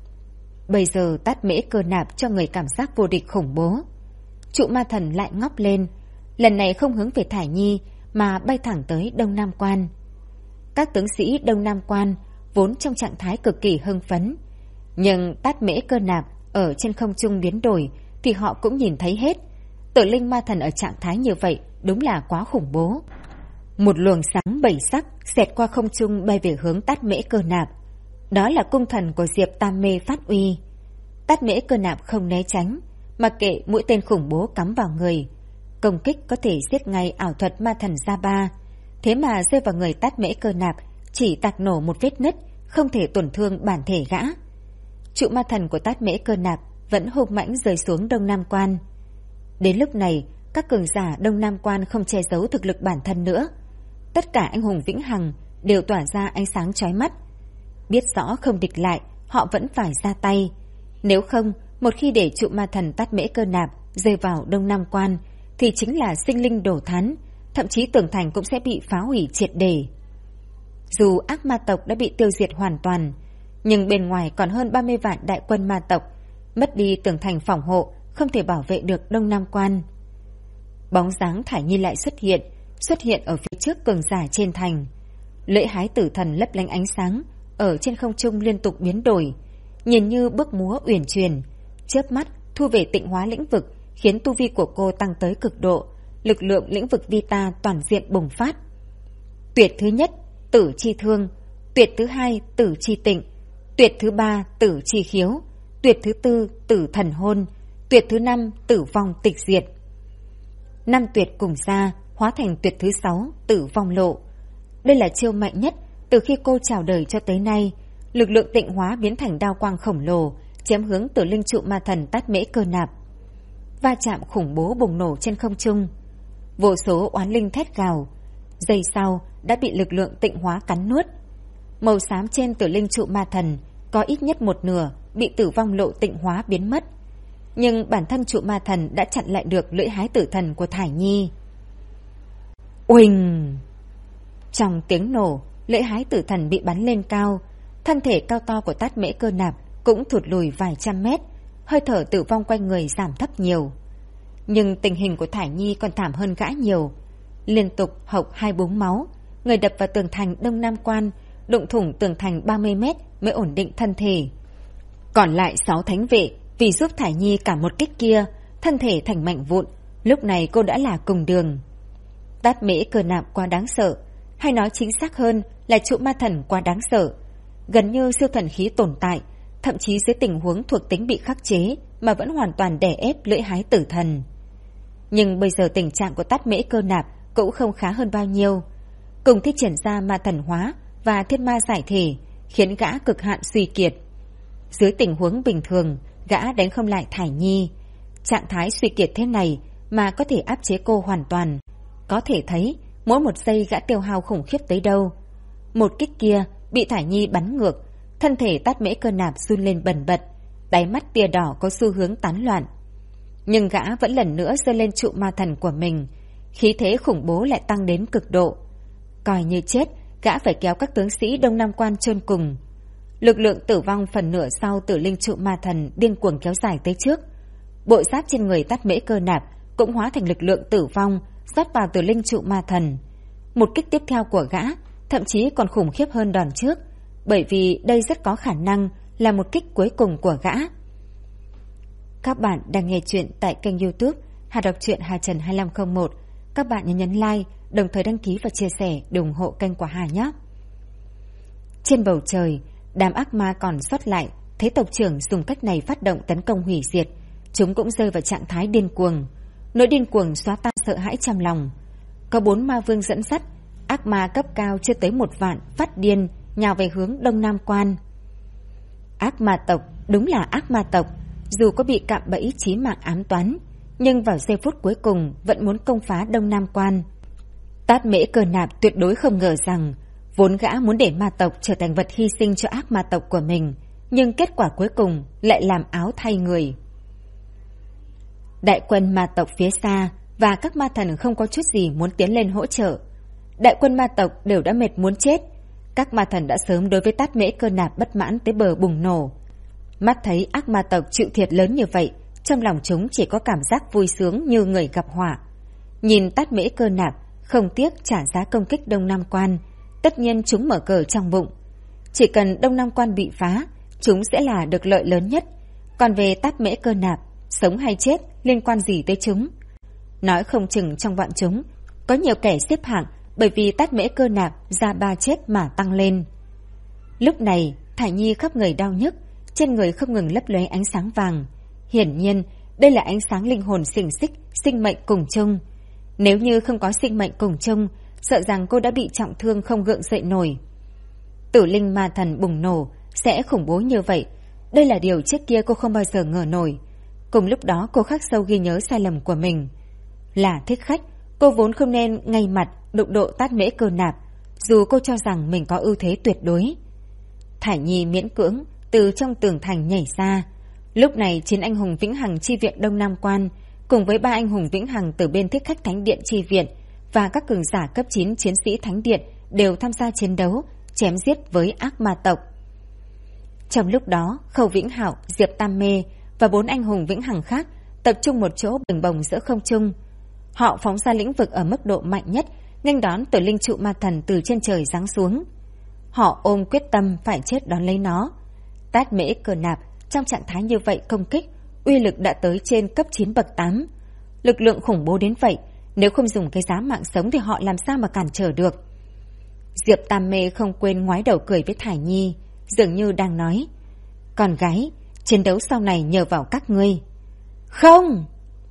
Bây giờ Tát Mễ Cơ Nạp cho người cảm giác vô địch khủng bố. Trụ ma thần lại ngóc lên, lần này không hướng về Thải Nhi mà bay thẳng tới Đông Nam Quan. Các tướng sĩ Đông Nam Quan vốn trong trạng thái cực kỳ hưng phấn, nhưng Tát Mễ Cơ Nạp ở trên không trung biến đổi thì họ cũng nhìn thấy hết. Tử linh ma thần ở trạng thái như vậy đúng là quá khủng bố. Một luồng sáng bảy sắc xẹt qua không trung bay về hướng Tát Mễ Cơ Nạp. Đó là cung thần của Diệp Tam Mê phát uy. Tát Mễ Cơ Nạp không né tránh, mặc kệ mũi tên khủng bố cắm vào người. Công kích có thể giết ngay ảo thuật ma thần Gia Ba, thế mà rơi vào người Tát Mễ Cơ Nạp chỉ tạc nổ một vết nứt, không thể tổn thương bản thể gã. Trụ ma thần của Tát Mễ Cơ Nạp vẫn hung mãnh rơi xuống Đông Nam Quan. Đến lúc này, các cường giả Đông Nam Quan không che giấu thực lực bản thân nữa. Tất cả anh hùng vĩnh hằng đều tỏa ra ánh sáng chói mắt. Biết rõ không địch lại, họ vẫn phải ra tay. Nếu không, một khi để trụ ma thần Tát Mễ Cơ Nạp rơi vào Đông Nam Quan, thì chính là sinh linh đổ thán, thậm chí tường thành cũng sẽ bị phá hủy triệt để. Dù ác ma tộc đã bị tiêu diệt hoàn toàn, nhưng bên ngoài còn hơn 30 vạn đại quân ma tộc, mất đi tường thành phòng hộ, không thể bảo vệ được Đông Nam Quan. Bóng dáng Thải Nhi lại xuất hiện ở phía trước cường giả trên thành. Lưỡi hái tử thần lấp lánh ánh sáng, ở trên không trung liên tục biến đổi, nhìn như bước múa uyển chuyển, chớp mắt thu về tịnh hóa lĩnh vực, khiến tu vi của cô tăng tới cực độ, lực lượng lĩnh vực Vita toàn diện bùng phát. Tuyệt thứ nhất, tử chi thương; tuyệt thứ hai, tử chi tịnh; tuyệt thứ ba, tử chi khiếu; tuyệt thứ tư, tử thần hôn; tuyệt thứ năm, tử vong tịch diệt. 5 tuyệt cùng ra hóa thành tuyệt thứ 6, tử vong lộ. Đây là chiêu mạnh nhất từ khi cô chào đời cho tới nay. Lực lượng tịnh hóa biến thành đao quang khổng lồ, chém hướng tử linh trụ ma thần Tát Mễ Cơ Nạp. Va chạm khủng bố bùng nổ trên không trung. Vô số oán linh thét gào, giây sau đã bị lực lượng tịnh hóa cắn nuốt. Màu xám trên tử linh trụ ma thần có ít nhất một nửa bị tử vong lộ tịnh hóa biến mất. Nhưng bản thân trụ ma thần đã chặn lại được lưỡi hái tử thần của Thải Nhi. Uỳnh! Trong tiếng nổ, lưỡi hái tử thần bị bắn lên cao. Thân thể cao to của Tát Mễ Cơ Nạp cũng thụt lùi vài trăm mét, hơi thở tử vong quanh người giảm thấp nhiều. Nhưng tình hình của Thải Nhi còn thảm hơn gã nhiều. Liên tục hộc 2 búng máu, người đập vào tường thành Đông Nam Quan, đụng thủng tường thành 30 mét mới ổn định thân thể. Còn lại 6 thánh vệ vì giúp Thải Nhi cả một kích kia, thân thể thành mảnh vụn. Lúc này cô đã là cùng đường. Tát Mễ Cơ Nạp quá đáng sợ, hay nói chính xác hơn là trụ ma thần quá đáng sợ. Gần như siêu thần khí tồn tại, thậm chí dưới tình huống thuộc tính bị khắc chế mà vẫn hoàn toàn đè ép lưỡi hái tử thần. Nhưng bây giờ tình trạng của Tát Mễ Cơ Nạp cũng không khá hơn bao nhiêu. Cùng thi triển ra ma thần hóa và thiên ma giải thể, khiến gã cực hạn suy kiệt. Dưới tình huống bình thường, gã đánh không lại Thải Nhi. Trạng thái suy kiệt thế này mà có thể áp chế cô hoàn toàn. Có thể thấy mỗi một giây gã tiêu hao khủng khiếp tới đâu. Một kích kia bị Thải Nhi bắn ngược, thân thể Tát Mễ Cơ Nạp run lên bần bật, đáy mắt tia đỏ có xu hướng tán loạn. Nhưng gã vẫn lần nữa giơ lên trụ ma thần của mình, khí thế khủng bố lại tăng đến cực độ. Coi như chết, gã phải kéo các tướng sĩ Đông Nam Quan chôn cùng. Lực lượng tử vong phần nửa sau tử linh trụ ma thần điên cuồng kéo dài tới trước. Bộ giáp trên người Tát Mễ Cơ Nạp cũng hóa thành lực lượng tử vong rót vào tử linh trụ ma thần. Một kích tiếp theo của gã thậm chí còn khủng khiếp hơn đòn trước, bởi vì đây rất có khả năng là một kích cuối cùng của gã. Các bạn đang nghe chuyện tại kênh YouTube Hà Đọc truyện Hà Trần 2501. Các bạn nhấn like, đồng thời đăng ký và chia sẻ để ủng hộ kênh của Hà nhé. Trên bầu trời, đám ác ma còn sót lại thấy tộc trưởng dùng cách này phát động tấn công hủy diệt, chúng cũng rơi vào trạng thái điên cuồng. Nỗi điên cuồng xóa tan sợ hãi trong lòng. Có 4 ma vương dẫn dắt, ác ma cấp cao chưa tới 1 vạn phát điên nhào về hướng Đông Nam Quan. Ác ma tộc đúng là ác ma tộc, dù có bị cạm bẫy chí mạng ám toán, nhưng vào giây phút cuối cùng vẫn muốn công phá Đông Nam Quan. Tát Mễ Cơ Nạp tuyệt đối không ngờ rằng vốn gã muốn để ma tộc trở thành vật hy sinh cho ác ma tộc của mình, nhưng kết quả cuối cùng lại làm áo thay người. Đại quân ma tộc phía xa và các ma thần không có chút gì muốn tiến lên hỗ trợ. Đại quân ma tộc đều đã mệt muốn chết. Các ma thần đã sớm đối với Tát Mễ Cơ Nạp bất mãn tới bờ bùng nổ. Mắt thấy ác ma tộc chịu thiệt lớn như vậy, trong lòng chúng chỉ có cảm giác vui sướng như người gặp họa. Nhìn Tát Mễ Cơ Nạp không tiếc trả giá công kích Đông Nam Quan, tất nhiên chúng mở cờ trong bụng. Chỉ cần Đông Nam Quan bị phá, chúng sẽ là được lợi lớn nhất. Còn về Tát Mễ Cơ Nạp, sống hay chết liên quan gì tới chúng? Nói không chừng trong bọn chúng có nhiều kẻ xếp hạng bởi vì Tát Mễ Cơ Nạp ra 3 chết mà tăng lên. Lúc này Thải Nhi khắp người đau nhức, trên người không ngừng lấp lóe ánh sáng vàng. Hiển nhiên đây là ánh sáng linh hồn xiềng xích, sinh mệnh cùng chung. Nếu như không có sinh mệnh cùng chung, sợ rằng cô đã bị trọng thương không gượng dậy nổi. Tử linh ma thần bùng nổ sẽ khủng bố như vậy, đây là điều trước kia cô không bao giờ ngờ nổi. Cùng lúc đó cô khắc sâu ghi nhớ sai lầm của mình. Là thích khách, cô vốn không nên ngay mặt đụng độ Tát Mễ Cơ Nạp, dù cô cho rằng mình có ưu thế tuyệt đối. Thải Nhi miễn cưỡng từ trong tường thành nhảy ra. Lúc này 9 anh hùng vĩnh hằng chi viện Đông Nam Quan cùng với 3 anh hùng vĩnh hằng từ bên thích khách Thánh Điện chi viện và các cường giả cấp 9 chiến sĩ Thánh Điện đều tham gia chiến đấu, chém giết với ác ma tộc. Trong lúc đó, Khâu Vĩnh Hạo, Diệp Tam Mê và 4 anh hùng vĩnh hằng khác tập trung một chỗ bềnh bồng giữa không trung. Họ phóng ra lĩnh vực ở mức độ mạnh nhất, nghênh đón Tử Linh Trụ Ma Thần từ trên trời giáng xuống. Họ ôm quyết tâm phải chết đón lấy nó. Tát Mễ Cơ Nạp trong trạng thái như vậy công kích, uy lực đã tới trên cấp 9 bậc 8. Lực lượng khủng bố đến vậy, nếu không dùng cái giá mạng sống thì họ làm sao mà cản trở được. Diệp Tam Mê không quên ngoái đầu cười với Thải Nhi, dường như đang nói: "Con gái, chiến đấu sau này nhờ vào các ngươi." "Không!"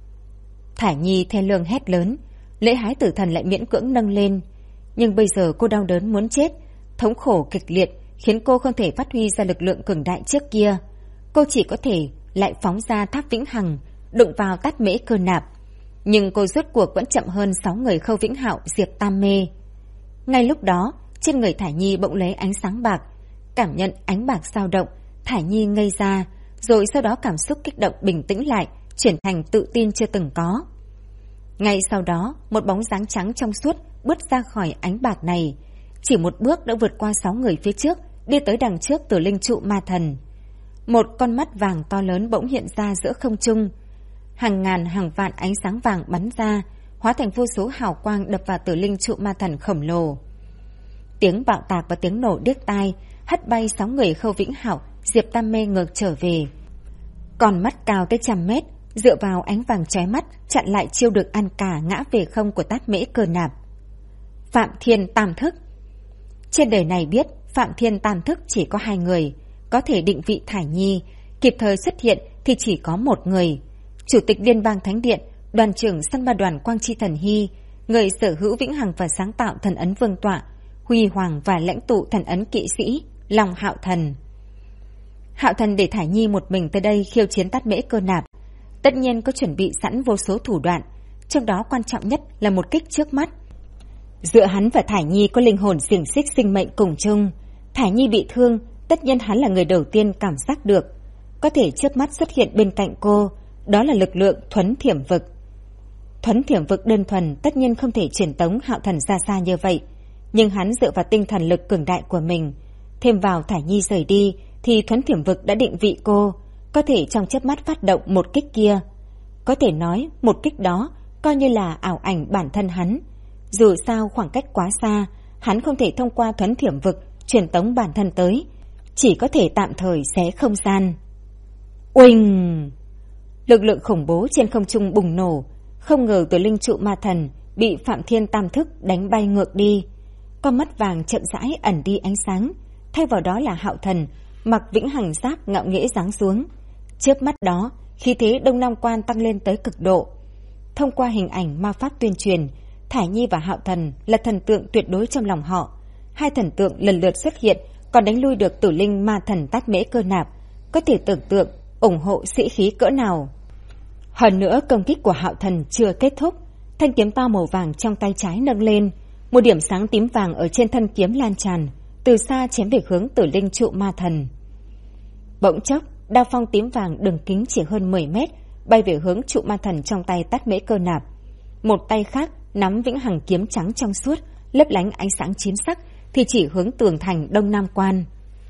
Thải Nhi thê lương hét lớn, lễ hái tử thần lại miễn cưỡng nâng lên. Nhưng bây giờ cô đau đớn muốn chết, thống khổ kịch liệt khiến cô không thể phát huy ra lực lượng cường đại trước kia. Cô chỉ có thể lại phóng ra tháp vĩnh hằng, đụng vào Tát Mễ Cơ Nạp. Nhưng cô rốt cuộc vẫn chậm hơn 6 người Khâu Vĩnh Hạo, Diệp Tam Mê. Ngay lúc đó, trên người Thải Nhi bỗng lấy ánh sáng bạc. Cảm nhận ánh bạc dao động, Thải Nhi ngây ra, rồi sau đó cảm xúc kích động bình tĩnh lại, chuyển thành tự tin chưa từng có. Ngay sau đó, một bóng dáng trắng trong suốt bước ra khỏi ánh bạc này. Chỉ một bước đã vượt qua 6 người phía trước, đi tới đằng trước Tử Linh Trụ Ma Thần. Một con mắt vàng to lớn bỗng hiện ra giữa không trung. Hàng ngàn hàng vạn ánh sáng vàng bắn ra, hóa thành vô số hào quang đập vào Tử Linh Trụ Ma Thần khổng lồ. Tiếng bạo tạc và tiếng nổ điếc tai hất bay 6 người Khâu Vĩnh Hạo, Diệp Tam Mê ngược trở về. Còn mắt cao tới 100 mét, dựa vào ánh vàng chói mắt chặn lại chiêu được ăn cả ngã về không của Tát Mễ Cơ Nạp. Phạm Thiên Tam Thức. Trên đời này biết Phạm Thiên Tam Thức chỉ có 2 người, có thể định vị Thải Nhi, kịp thời xuất hiện thì chỉ có một người. Chủ tịch Liên bang Thánh Điện, đoàn trưởng săn ba đoàn Quang Chi Thần Hy, người sở hữu vĩnh hằng và sáng tạo thần ấn vương tọa, huy hoàng và lãnh tụ thần ấn kỵ sĩ, Long Hạo Thần. Hạo Thần để Thải Nhi một mình tới đây khiêu chiến Tát Mễ Cơ Nạp, tất nhiên có chuẩn bị sẵn vô số thủ đoạn, trong đó quan trọng nhất là một kích trước mắt. Giữa hắn và Thải Nhi có linh hồn xiềng xích sinh mệnh cùng chung. Thải Nhi bị thương, tất nhiên hắn là người đầu tiên cảm giác được. Có thể chớp mắt xuất hiện bên cạnh cô, đó là lực lượng thuấn thiểm vực. Thuấn thiểm vực đơn thuần tất nhiên không thể truyền tống Hạo Thần ra xa như vậy, nhưng hắn dựa vào tinh thần lực cường đại của mình, thêm vào Thải Nhi rời đi thì thuấn thiểm vực đã định vị cô, có thể trong chớp mắt phát động một kích kia. Có thể nói một kích đó coi như là ảo ảnh bản thân hắn. Dù sao khoảng cách quá xa, hắn không thể thông qua thuấn thiểm vực truyền tống bản thân tới, chỉ có thể tạm thời xé không gian. Uỳnh! Lực lượng khủng bố trên không trung bùng nổ, không ngờ Tử Linh trụ ma thần bị Phạm Thiên tam thức đánh bay ngược đi. Con mắt vàng chậm rãi ẩn đi ánh sáng, thay vào đó là Hạo Thần mặc vĩnh hằng giáp ngạo nghễ giáng xuống. Chớp mắt đó, khí thế Đông Nam Quan tăng lên tới cực độ. Thông qua hình ảnh ma pháp tuyên truyền, Thải Nhi và Hạo Thần là thần tượng tuyệt đối trong lòng họ. Hai thần tượng lần lượt xuất hiện, còn đánh lui được Tử Linh ma thần Tát Mễ Cơ Nạp, có thể tưởng tượng ủng hộ sĩ khí cỡ nào. Hơn nữa, công kích của Hạo Thần chưa kết thúc, thanh kiếm to màu vàng trong tay trái nâng lên, một điểm sáng tím vàng ở trên thân kiếm lan tràn, từ xa chém về hướng Tử Linh trụ ma thần. Bỗng chốc, đao phong tím vàng đường kính chỉ hơn 10 mét bay về hướng trụ ma thần trong tay Tát Mễ Cơ Nạp. Một tay khác nắm vĩnh hằng kiếm trắng trong suốt, lấp lánh ánh sáng chín sắc, thì chỉ hướng tường thành Đông Nam Quan.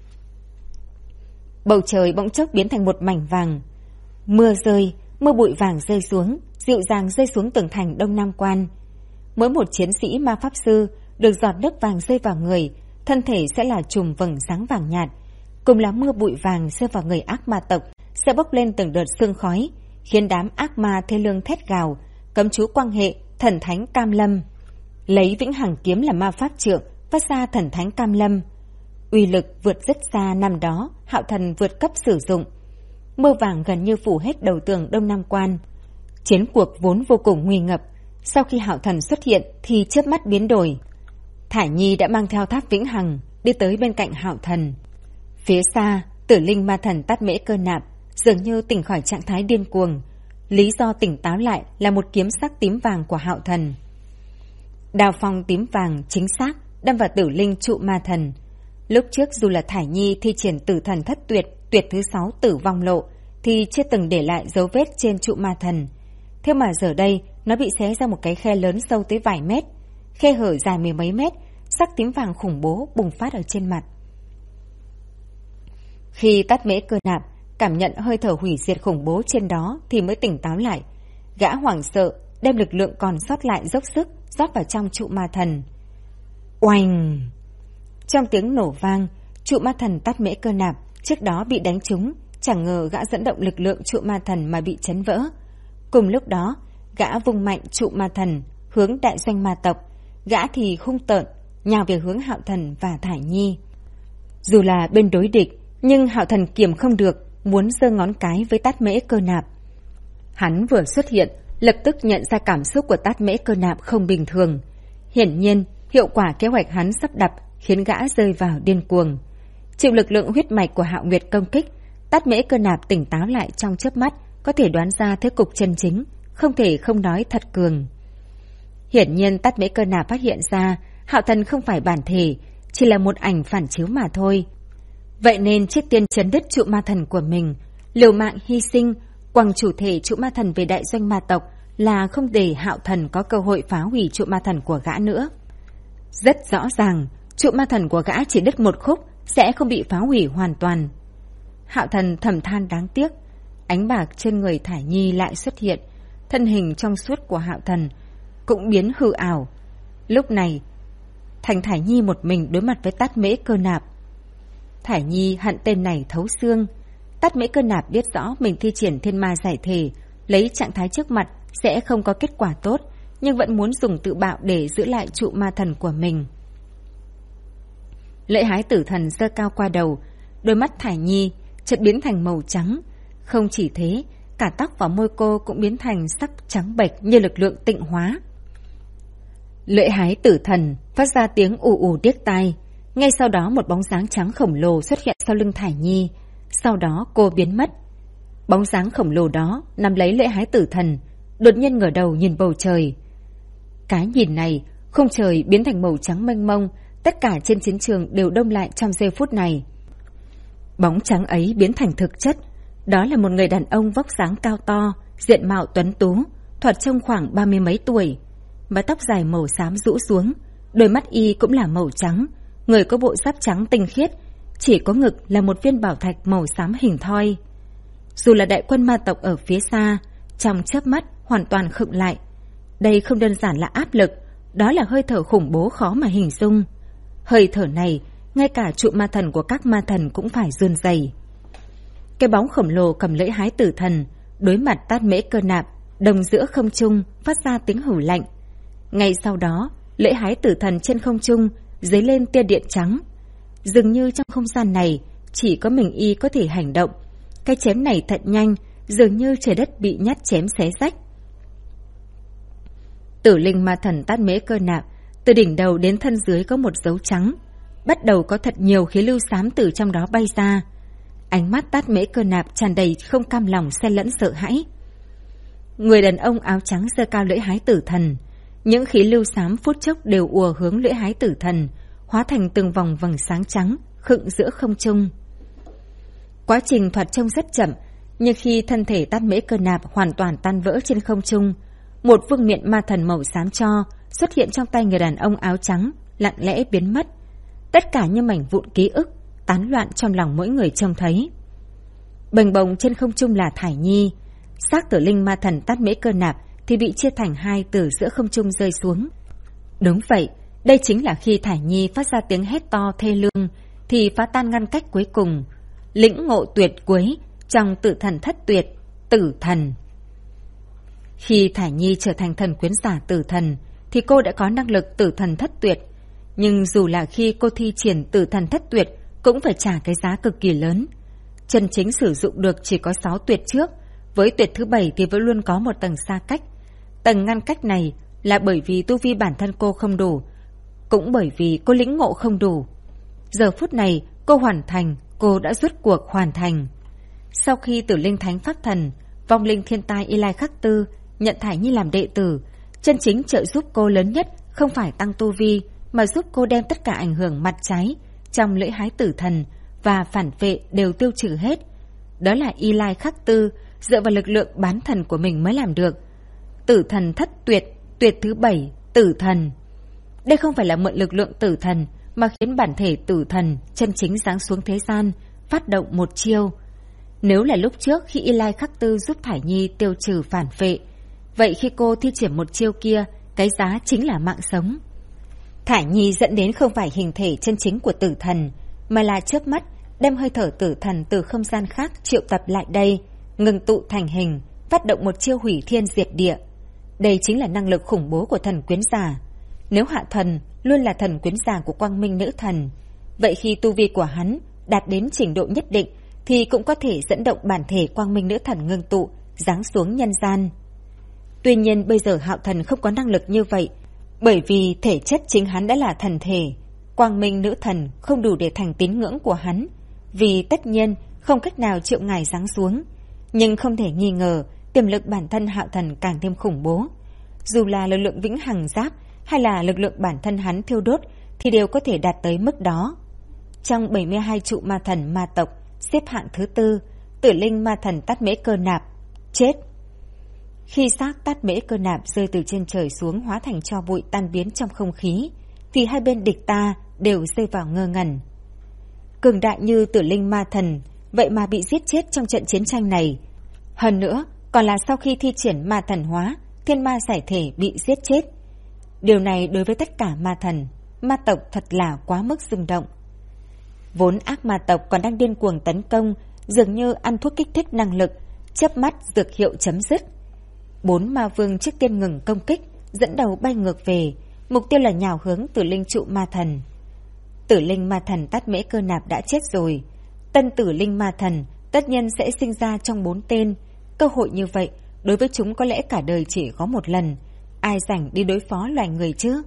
Bầu trời bỗng chốc biến thành một mảnh vàng. Mưa rơi, mưa bụi vàng rơi xuống, dịu dàng rơi xuống tường thành Đông Nam Quan. Mỗi một chiến sĩ ma pháp sư được giọt nước vàng rơi vào người, thân thể sẽ là chùm vầng sáng vàng nhạt. Cùng là mưa bụi vàng rơi vào người ác ma tộc sẽ bốc lên từng đợt sương khói, khiến đám ác ma thê lương thét gào, cấm chú quang hệ thần thánh Cam Lâm. Lấy vĩnh hằng kiếm làm ma pháp trượng, phát ra thần thánh Cam Lâm. Uy lực vượt rất xa năm đó Hạo Thần vượt cấp sử dụng. Mưa vàng gần như phủ hết đầu tường Đông Nam Quan. Chiến cuộc vốn vô cùng nguy ngập, sau khi Hạo Thần xuất hiện thì chớp mắt biến đổi. Thải Nhi đã mang theo tháp vĩnh hằng đi tới bên cạnh Hạo Thần. Phía xa, Tử Linh ma thần Tát Mễ Cơ Nạp dường như tỉnh khỏi trạng thái điên cuồng. Lý do tỉnh táo lại là một kiếm sắc tím vàng của Hạo Thần. Đao phong tím vàng chính xác đâm vào Tử Linh trụ ma thần. Lúc trước dù là Thải Nhi thi triển Tử Thần Thất Tuyệt, tuyệt thứ 6 Tử Vong Lộ, thì chưa từng để lại dấu vết trên trụ ma thần. Thế mà giờ đây nó bị xé ra một cái khe lớn sâu tới vài mét, khe hở dài mười mấy mét, sắc tím vàng khủng bố bùng phát ở trên mặt. Khi Tát Mễ Cơ Nạp cảm nhận hơi thở hủy diệt khủng bố trên đó thì mới tỉnh táo lại. Gã hoảng sợ đem lực lượng còn sót lại dốc sức rót vào trong trụ ma thần. Oanh! Trong tiếng nổ vang, trụ ma thần Tát Mễ Cơ Nạp trước đó bị đánh trúng, chẳng ngờ gã dẫn động lực lượng trụ ma thần mà bị chấn vỡ. Cùng lúc đó, gã vung mạnh trụ ma thần hướng đại doanh ma tộc, gã thì hung tợn nhào về hướng Hạo Thần và Thải Nhi. Dù là bên đối địch, nhưng Hạo Thần kiềm không được, muốn giơ ngón cái với Tát Mễ Cơ Nạp. Hắn vừa xuất hiện, lập tức nhận ra cảm xúc của Tát Mễ Cơ Nạp không bình thường. Hiển nhiên, hiệu quả kế hoạch hắn sắp đặt khiến gã rơi vào điên cuồng. Chịu lực lượng huyết mạch của Hạo Nguyệt công kích, Tát Mễ Cơ Nạp tỉnh táo lại trong chớp mắt, có thể đoán ra thế cục chân chính, không thể không nói thật cường. Hiển nhiên Tát Mễ Cơ Nạp phát hiện ra Hạo Thần không phải bản thể, chỉ là một ảnh phản chiếu mà thôi. Vậy nên trước tiên chấn đứt trụ ma thần của mình, liều mạng hy sinh, quăng chủ thể trụ ma thần về đại doanh ma tộc là không để Hạo Thần có cơ hội phá hủy trụ ma thần của gã nữa. Rất rõ ràng, trụ ma thần của gã chỉ đứt một khúc sẽ không bị phá hủy hoàn toàn. Hạo Thần thầm than đáng tiếc. Ánh bạc trên người Thải Nhi lại xuất hiện, thân hình trong suốt của Hạo Thần cũng biến hư ảo. Lúc này, thành Thải Nhi một mình đối mặt với Tát Mễ Cơ Nạp. Thải Nhi hận tên này thấu xương. Tát Mễ Cơ Nạp biết rõ mình thi triển thiên ma giải thể, lấy trạng thái trước mặt sẽ không có kết quả tốt, nhưng vẫn muốn dùng tự bạo để giữ lại trụ ma thần của mình. Lễ Hái Tử Thần giơ cao qua đầu, đôi mắt Thải Nhi chợt biến thành màu trắng. Không chỉ thế, cả tóc và môi cô cũng biến thành sắc trắng bệch như lực lượng tịnh hóa. Lễ Hái Tử Thần phát ra tiếng ù ù điếc tai. Ngay sau đó một bóng dáng trắng khổng lồ xuất hiện sau lưng Thải Nhi. Sau đó cô biến mất. Bóng dáng khổng lồ đó nắm lấy Lễ Hái Tử Thần, đột nhiên ngửa đầu nhìn bầu trời. Cái nhìn này, khung trời biến thành màu trắng mênh mông, tất cả trên chiến trường đều đông lại trong giây phút này. Bóng trắng ấy biến thành thực chất. Đó là một người đàn ông vóc dáng cao to, diện mạo tuấn tú, thoạt trông khoảng 30 mấy tuổi. Mái tóc dài màu xám rũ xuống, đôi mắt y cũng là màu trắng, người có bộ giáp trắng tinh khiết, chỉ có ngực là một viên bảo thạch màu xám hình thoi. Dù là đại quân ma tộc ở phía xa, trong chớp mắt hoàn toàn khựng lại. Đây không đơn giản là áp lực, đó là hơi thở khủng bố khó mà hình dung. Hơi thở này, ngay cả trụ ma thần của các ma thần cũng phải run rẩy. Cái bóng khổng lồ cầm Lễ Hái Tử Thần đối mặt Tát Mễ Cơ Nạp, đồng giữa không trung phát ra tiếng hử lạnh. Ngay sau đó, lưỡi hái tử thần trên không trung dấy lên tia điện trắng. Dường như trong không gian này chỉ có mình y có thể hành động. Cái chém này thật nhanh, dường như trời đất bị nhát chém xé rách. Tử linh ma thần Tát Mễ Cơ Nạp, từ đỉnh đầu đến thân dưới có một dấu trắng. Bắt đầu có thật nhiều khí lưu xám từ trong đó bay ra. Ánh mắt Tát Mễ Cơ Nạp tràn đầy không cam lòng xen lẫn sợ hãi. Người đàn ông áo trắng giơ cao lưỡi hái tử thần. Những khí lưu xám phút chốc đều ùa hướng lưỡi hái tử thần, hóa thành từng vòng vầng sáng trắng khựng giữa không trung. Quá trình thoạt trông rất chậm, nhưng khi thân thể Tát Mễ Cơ Nạp hoàn toàn tan vỡ trên không trung, một vương miện ma thần màu xám tro xuất hiện trong tay người đàn ông áo trắng, lặng lẽ biến mất. Tất cả như mảnh vụn ký ức tán loạn trong lòng mỗi người trông thấy. Bềnh bồng trên không trung là Thải Nhi, xác tử linh ma thần Tát Mễ Cơ Nạp thì bị chia thành hai từ giữa không trung rơi xuống. Đúng vậy, đây chính là khi Thải Nhi phát ra tiếng hét to thê lương thì phá tan ngăn cách cuối cùng, lĩnh ngộ tuyệt cuối trong tử thần thất tuyệt, tử thần. Khi Thải Nhi trở thành thần quyến giả tử thần thì cô đã có năng lực tử thần thất tuyệt, nhưng dù là khi cô thi triển tử thần thất tuyệt cũng phải trả cái giá cực kỳ lớn. Chân chính sử dụng được chỉ có 6 tuyệt trước, với tuyệt thứ 7 thì vẫn luôn có một tầng xa cách. Tầng ngăn cách này là bởi vì tu vi bản thân cô không đủ, cũng bởi vì cô lĩnh ngộ không đủ. Giờ phút này cô hoàn thành, cô đã rút cuộc hoàn thành. Sau khi Tử Linh Thánh Pháp Thần, vong linh thiên tai Y Lai Khắc Tư nhận Thải Nhi làm đệ tử, chân chính trợ giúp cô lớn nhất không phải tăng tu vi, mà giúp cô đem tất cả ảnh hưởng mặt trái trong lưỡi hái tử thần và phản vệ đều tiêu trừ hết. Đó là Y Lai Khắc Tư dựa vào lực lượng bán thần của mình mới làm được. Tử thần thất tuyệt, tuyệt thứ 7, tử thần. Đây không phải là mượn lực lượng tử thần mà khiến bản thể tử thần chân chính giáng xuống thế gian, phát động một chiêu. Nếu là lúc trước khi Y Lai Khắc Tư giúp Thải Nhi tiêu trừ phản vệ, vậy khi cô thi triển một chiêu kia, cái giá chính là mạng sống. Thải Nhi dẫn đến không phải hình thể chân chính của tử thần, mà là chớp mắt đem hơi thở tử thần từ không gian khác triệu tập lại đây, ngừng tụ thành hình, phát động một chiêu hủy thiên diệt địa. Đây chính là năng lực khủng bố của thần quyến giả. Nếu hạ thần luôn là thần quyến giả của quang minh nữ thần, vậy khi tu vi của hắn đạt đến trình độ nhất định thì cũng có thể dẫn động bản thể quang minh nữ thần ngưng tụ, giáng xuống nhân gian. Tuy nhiên bây giờ Hạo Thần không có năng lực như vậy, bởi vì thể chất chính hắn đã là thần thể. Quang minh nữ thần không đủ để thành tín ngưỡng của hắn, vì tất nhiên không cách nào triệu ngài giáng xuống. Nhưng không thể nghi ngờ, tiềm lực bản thân Hạo Thần càng thêm khủng bố. Dù là lực lượng vĩnh hằng giáp hay là lực lượng bản thân hắn thiêu đốt thì đều có thể đạt tới mức đó. Trong 72 trụ ma thần ma tộc, xếp hạng thứ 4, Tử Linh ma thần Tát Mễ Cơ Nạp chết. Khi xác Tát Mễ Cơ Nạp rơi từ trên trời xuống hóa thành tro bụi tan biến trong không khí, thì hai bên địch ta đều rơi vào ngơ ngẩn. Cường đại như Tử Linh ma thần, vậy mà bị giết chết trong trận chiến tranh này. Hơn nữa, còn là sau khi thi triển ma thần hóa, thiên ma giải thể bị giết chết. Điều này đối với tất cả ma thần, ma tộc thật là quá mức rung động. Vốn ác ma tộc còn đang điên cuồng tấn công, dường như ăn thuốc kích thích năng lực, chớp mắt dược hiệu chấm dứt. 4 ma vương trước tiên ngừng công kích, dẫn đầu bay ngược về, mục tiêu là nhào hướng Tử Linh trụ ma thần. Tử Linh ma thần Tát Mễ Cơ Nạp đã chết rồi, tân Tử Linh ma thần tất nhiên sẽ sinh ra trong 4 tên. Cơ hội như vậy đối với chúng có lẽ cả đời chỉ có một lần, ai rảnh đi đối phó loài người chứ?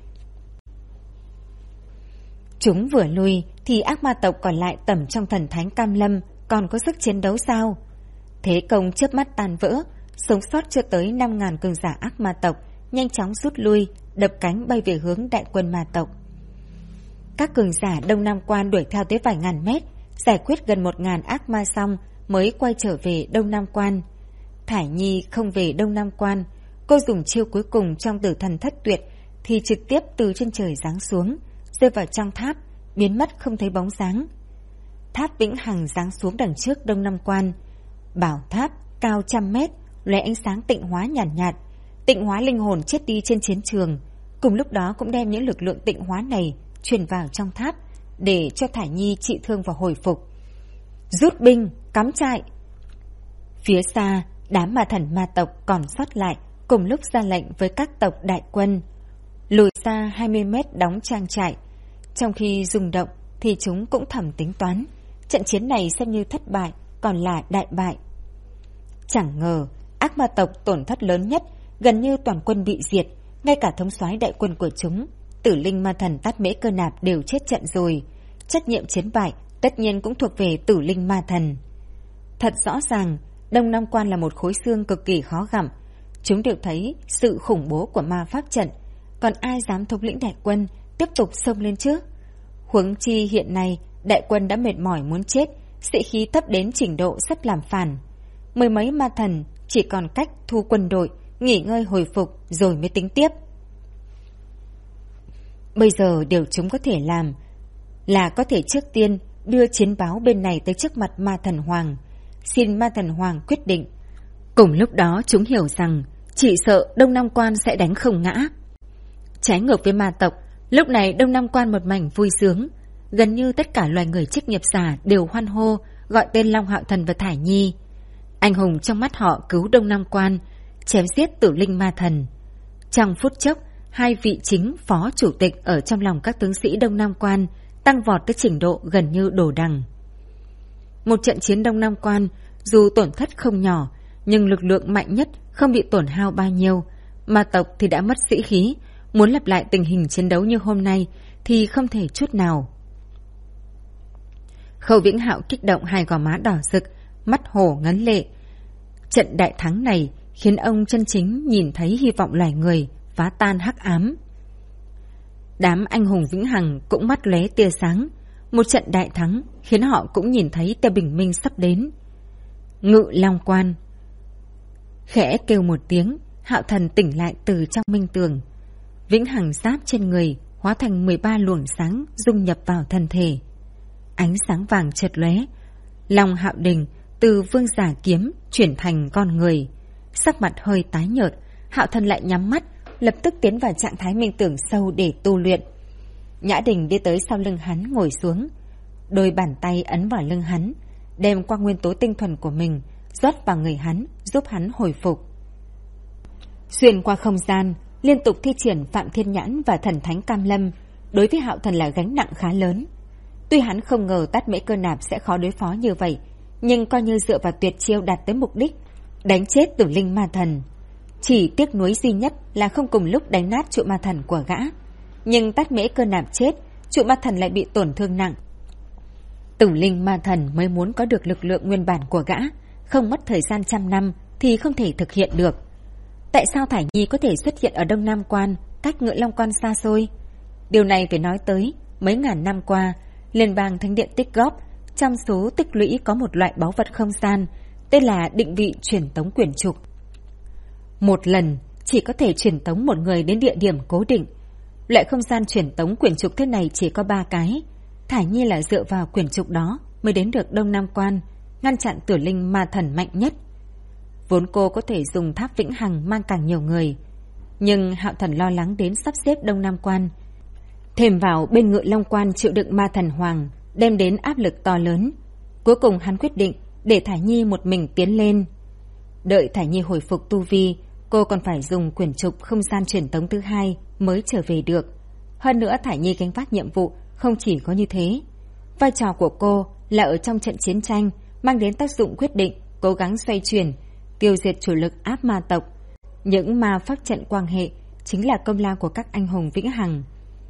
Chúng vừa lui thì ác ma tộc còn lại tẩm trong thần thánh Cam Lâm còn có sức chiến đấu sao? Thế công chớp mắt tan vỡ, sống sót chưa tới 5.000 cường giả ác ma tộc nhanh chóng rút lui, đập cánh bay về hướng đại quân ma tộc. Các cường giả Đông Nam Quan đuổi theo tới vài ngàn mét, giải quyết gần 1.000 ác ma xong mới quay trở về Đông Nam Quan. Thải Nhi không về Đông Nam Quan, cô dùng chiêu cuối cùng trong tử thần thất tuyệt thì trực tiếp từ trên trời giáng xuống, rơi vào trong tháp, biến mất không thấy bóng dáng. Tháp vĩnh hằng giáng xuống đằng trước Đông Nam Quan. Bảo tháp cao 100 mét, lóe ánh sáng tịnh hóa nhàn nhạt, tịnh hóa linh hồn chết đi trên chiến trường, cùng lúc đó cũng đem những lực lượng tịnh hóa này truyền vào trong tháp để cho Thải Nhi trị thương và hồi phục. Rút binh, cắm trại. Phía xa, đám ma thần ma tộc còn sót lại cùng lúc ra lệnh với các tộc đại quân lùi xa 20 mét đóng trang trại. Trong khi rung động thì chúng cũng thầm tính toán, trận chiến này xem như thất bại, còn là đại bại. Chẳng ngờ, ác ma tộc tổn thất lớn nhất, gần như toàn quân bị diệt, ngay cả thống soái đại quân của chúng, Tử Linh Ma Thần Tát Mễ Cơ Nạp đều chết trận rồi. Trách nhiệm chiến bại tất nhiên cũng thuộc về Tử Linh Ma Thần. Thật rõ ràng, Đông Nam Quan là một khối xương cực kỳ khó gặm. Chúng đều thấy sự khủng bố của ma pháp trận, còn ai dám thống lĩnh đại quân tiếp tục xông lên chứ? Huống chi hiện nay đại quân đã mệt mỏi muốn chết, sĩ khí thấp đến trình độ sắp làm phản. Mười mấy ma thần chỉ còn cách thu quân đội, nghỉ ngơi hồi phục rồi mới tính tiếp. Bây giờ điều chúng có thể làm là có thể trước tiên đưa chiến báo bên này tới trước mặt ma thần hoàng, xin ma thần hoàng quyết định. Cùng lúc đó chúng hiểu rằng chỉ sợ Đông Nam Quan sẽ đánh không ngã. Trái ngược với ma tộc, lúc này Đông Nam Quan một mảnh vui sướng, gần như tất cả loài người chức nghiệp giả đều hoan hô gọi tên Long Hạo Thần và Thải Nhi. Anh hùng trong mắt họ cứu Đông Nam Quan, chém giết Tử Linh Ma Thần. Trong phút chốc, hai vị chính phó chủ tịch ở trong lòng các tướng sĩ Đông Nam Quan tăng vọt tới trình độ gần như đổ đằng. Một trận chiến Đông Nam Quan dù tổn thất không nhỏ, nhưng lực lượng mạnh nhất không bị tổn hao bao nhiêu. Ma tộc thì đã mất sĩ khí, muốn lặp lại tình hình chiến đấu như hôm nay thì không thể chút nào. Khâu Vĩnh Hạo kích động, hai gò má đỏ rực, mắt hổ ngấn lệ. Trận đại thắng này khiến ông chân chính nhìn thấy hy vọng loài người phá tan hắc ám. Đám anh hùng vĩnh hằng cũng mắt lóe tia sáng. Một trận đại thắng khiến họ cũng nhìn thấy tia bình minh sắp đến. Ngự Long Quan. Khẽ kêu một tiếng, Hạo Thần tỉnh lại từ trong minh tường. Vĩnh hằng giáp trên người hóa thành 13 luồng sáng dung nhập vào thân thể. Ánh sáng vàng chợt lóe, Long Hạo Đình từ vương giả kiếm chuyển thành con người. Sắc mặt hơi tái nhợt, Hạo Thần lại nhắm mắt, lập tức tiến vào trạng thái minh tưởng sâu để tu luyện. Nhã Đình đi tới sau lưng hắn ngồi xuống, đôi bàn tay ấn vào lưng hắn, đem qua nguyên tố tinh thuần của mình rót vào người hắn, giúp hắn hồi phục. Xuyên qua không gian, liên tục thi triển Phạm Thiên Nhãn và Thần Thánh Cam Lâm, đối với Hạo Thần là gánh nặng khá lớn. Tuy hắn không ngờ Tát Mễ Cơ Nạp sẽ khó đối phó như vậy, nhưng coi như dựa vào tuyệt chiêu đạt tới mục đích, đánh chết Tử Linh Ma Thần. Chỉ tiếc nuối duy nhất là không cùng lúc đánh nát trụ ma thần của gã. Nhưng Tát Mễ Cơ Nạp chết, trụ ma thần lại bị tổn thương nặng. Tử Linh Ma Thần mới muốn có được lực lượng nguyên bản của gã, không mất thời gian 100 năm thì không thể thực hiện được. Tại sao Thải Nhi có thể xuất hiện ở Đông Nam Quan, cách Ngự Long Quan xa xôi? Điều này phải nói tới mấy ngàn năm qua, Liên bang Thánh Điện tích góp, trong số tích lũy có một loại báu vật không gian, tên là định vị truyền tống quyển trục. Một lần chỉ có thể truyền tống một người đến địa điểm cố định. Loại không gian truyền tống quyển trục thế này chỉ có 3 cái. Thải Nhi là dựa vào quyển trục đó mới đến được Đông Nam Quan, ngăn chặn Tử Linh Ma Thần mạnh nhất. Vốn cô có thể dùng tháp vĩnh hằng mang càng nhiều người, nhưng Hạo Thần lo lắng đến sắp xếp Đông Nam Quan. Thêm vào bên Ngự Long Quan chịu đựng ma thần hoàng, đem đến áp lực to lớn. Cuối cùng hắn quyết định để Thải Nhi một mình tiến lên. Đợi Thải Nhi hồi phục tu vi, cô còn phải dùng quyển trục không gian truyền tống thứ hai mới trở về được. Hơn nữa Thải Nhi gánh vác nhiệm vụ không chỉ có như thế. Vai trò của cô là ở trong trận chiến tranh, mang đến tác dụng quyết định, cố gắng xoay chuyển, tiêu diệt chủ lực áp ma tộc. Những ma pháp trận quang hệ chính là công lao của các anh hùng vĩnh hằng.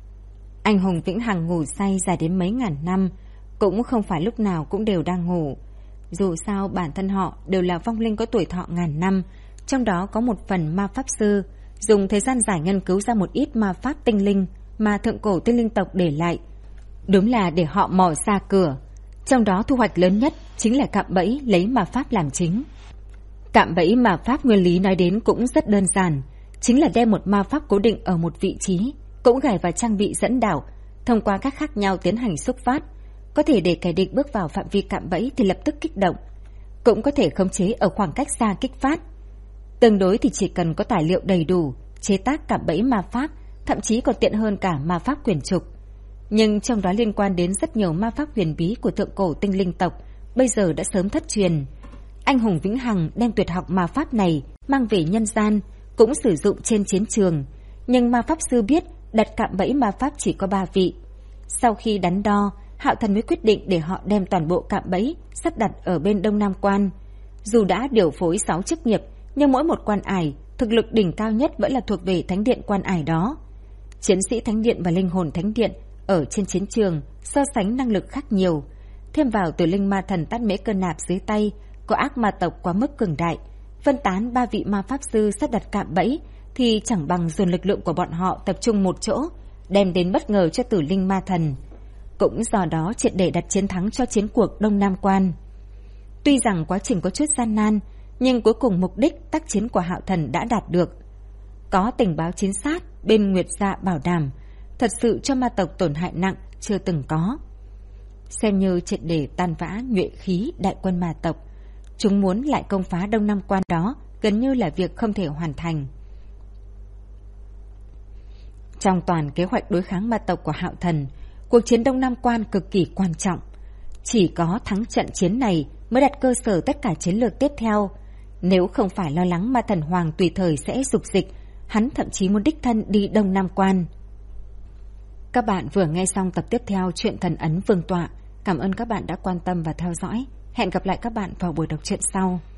Anh hùng vĩnh hằng ngủ say dài đến mấy ngàn năm, cũng không phải lúc nào cũng đều đang ngủ. Dù sao bản thân họ đều là vong linh có tuổi thọ ngàn năm, trong đó có một phần ma pháp sư, dùng thời gian dài nghiên cứu ra một ít ma pháp tinh linh mà thượng cổ tinh linh tộc để lại. Đúng là để họ mò ra cửa. Trong đó thu hoạch lớn nhất chính là cạm bẫy lấy ma pháp làm chính. Cạm bẫy ma pháp nguyên lý nói đến cũng rất đơn giản, chính là đem một ma pháp cố định ở một vị trí, cũng gài vào trang bị dẫn đảo, thông qua cách khác nhau tiến hành xúc phát. Có thể để kẻ địch bước vào phạm vi cạm bẫy thì lập tức kích động, cũng có thể khống chế ở khoảng cách xa kích phát. Tương đối thì chỉ cần có tài liệu đầy đủ, chế tác cạm bẫy ma pháp, thậm chí còn tiện hơn cả ma pháp quyển trục. Nhưng trong đó liên quan đến rất nhiều ma pháp huyền bí của thượng cổ tinh linh tộc, bây giờ đã sớm thất truyền. anh hùng Vĩnh Hằng đem tuyệt học ma pháp này mang về nhân gian, cũng sử dụng trên chiến trường. Nhưng ma pháp sư biết đặt cạm bẫy ma pháp chỉ có 3 vị. Sau khi đắn đo, Hạo Thần mới quyết định để họ đem toàn bộ cạm bẫy sắp đặt ở bên Đông Nam Quan. Dù đã điều phối 6 chức nghiệp, nhưng mỗi một quan ải, thực lực đỉnh cao nhất vẫn là thuộc về thánh điện quan ải đó. Chiến sĩ thánh điện và linh hồn thánh điện ở trên chiến trường so sánh năng lực khác nhiều. Thêm vào tử linh ma thần Tát Mễ Cơ Nạp dưới tay, có ác ma tộc quá mức cường đại. Phân tán 3 vị ma pháp sư sắp đặt cạm bẫy thì chẳng bằng dồn lực lượng của bọn họ tập trung một chỗ, đem đến bất ngờ cho tử linh ma thần. Cũng do đó triệt để đặt chiến thắng cho chiến cuộc Đông Nam Quan. Tuy rằng quá trình có chút gian nan, nhưng cuối cùng mục đích tác chiến của Hạo Thần đã đạt được. Có tình báo chính xác bên Nguyệt Dạ bảo đảm, thật sự cho ma tộc tổn hại nặng chưa từng có. Xem như triệt để tan vã nhuệ khí đại quân ma tộc, chúng muốn lại công phá Đông Nam Quan đó gần như là việc không thể hoàn thành. Trong toàn kế hoạch đối kháng ma tộc của Hạo Thần, cuộc chiến Đông Nam Quan cực kỳ quan trọng. Chỉ có thắng trận chiến này mới đặt cơ sở tất cả chiến lược tiếp theo. Nếu không phải lo lắng ma thần hoàng tùy thời sẽ dục dịch, hắn thậm chí muốn đích thân đi Đông Nam Quan. Các bạn vừa nghe xong tập tiếp theo truyện Thần Ấn Vương Tọa. Cảm ơn các bạn đã quan tâm và theo dõi. Hẹn gặp lại các bạn vào buổi đọc truyện sau.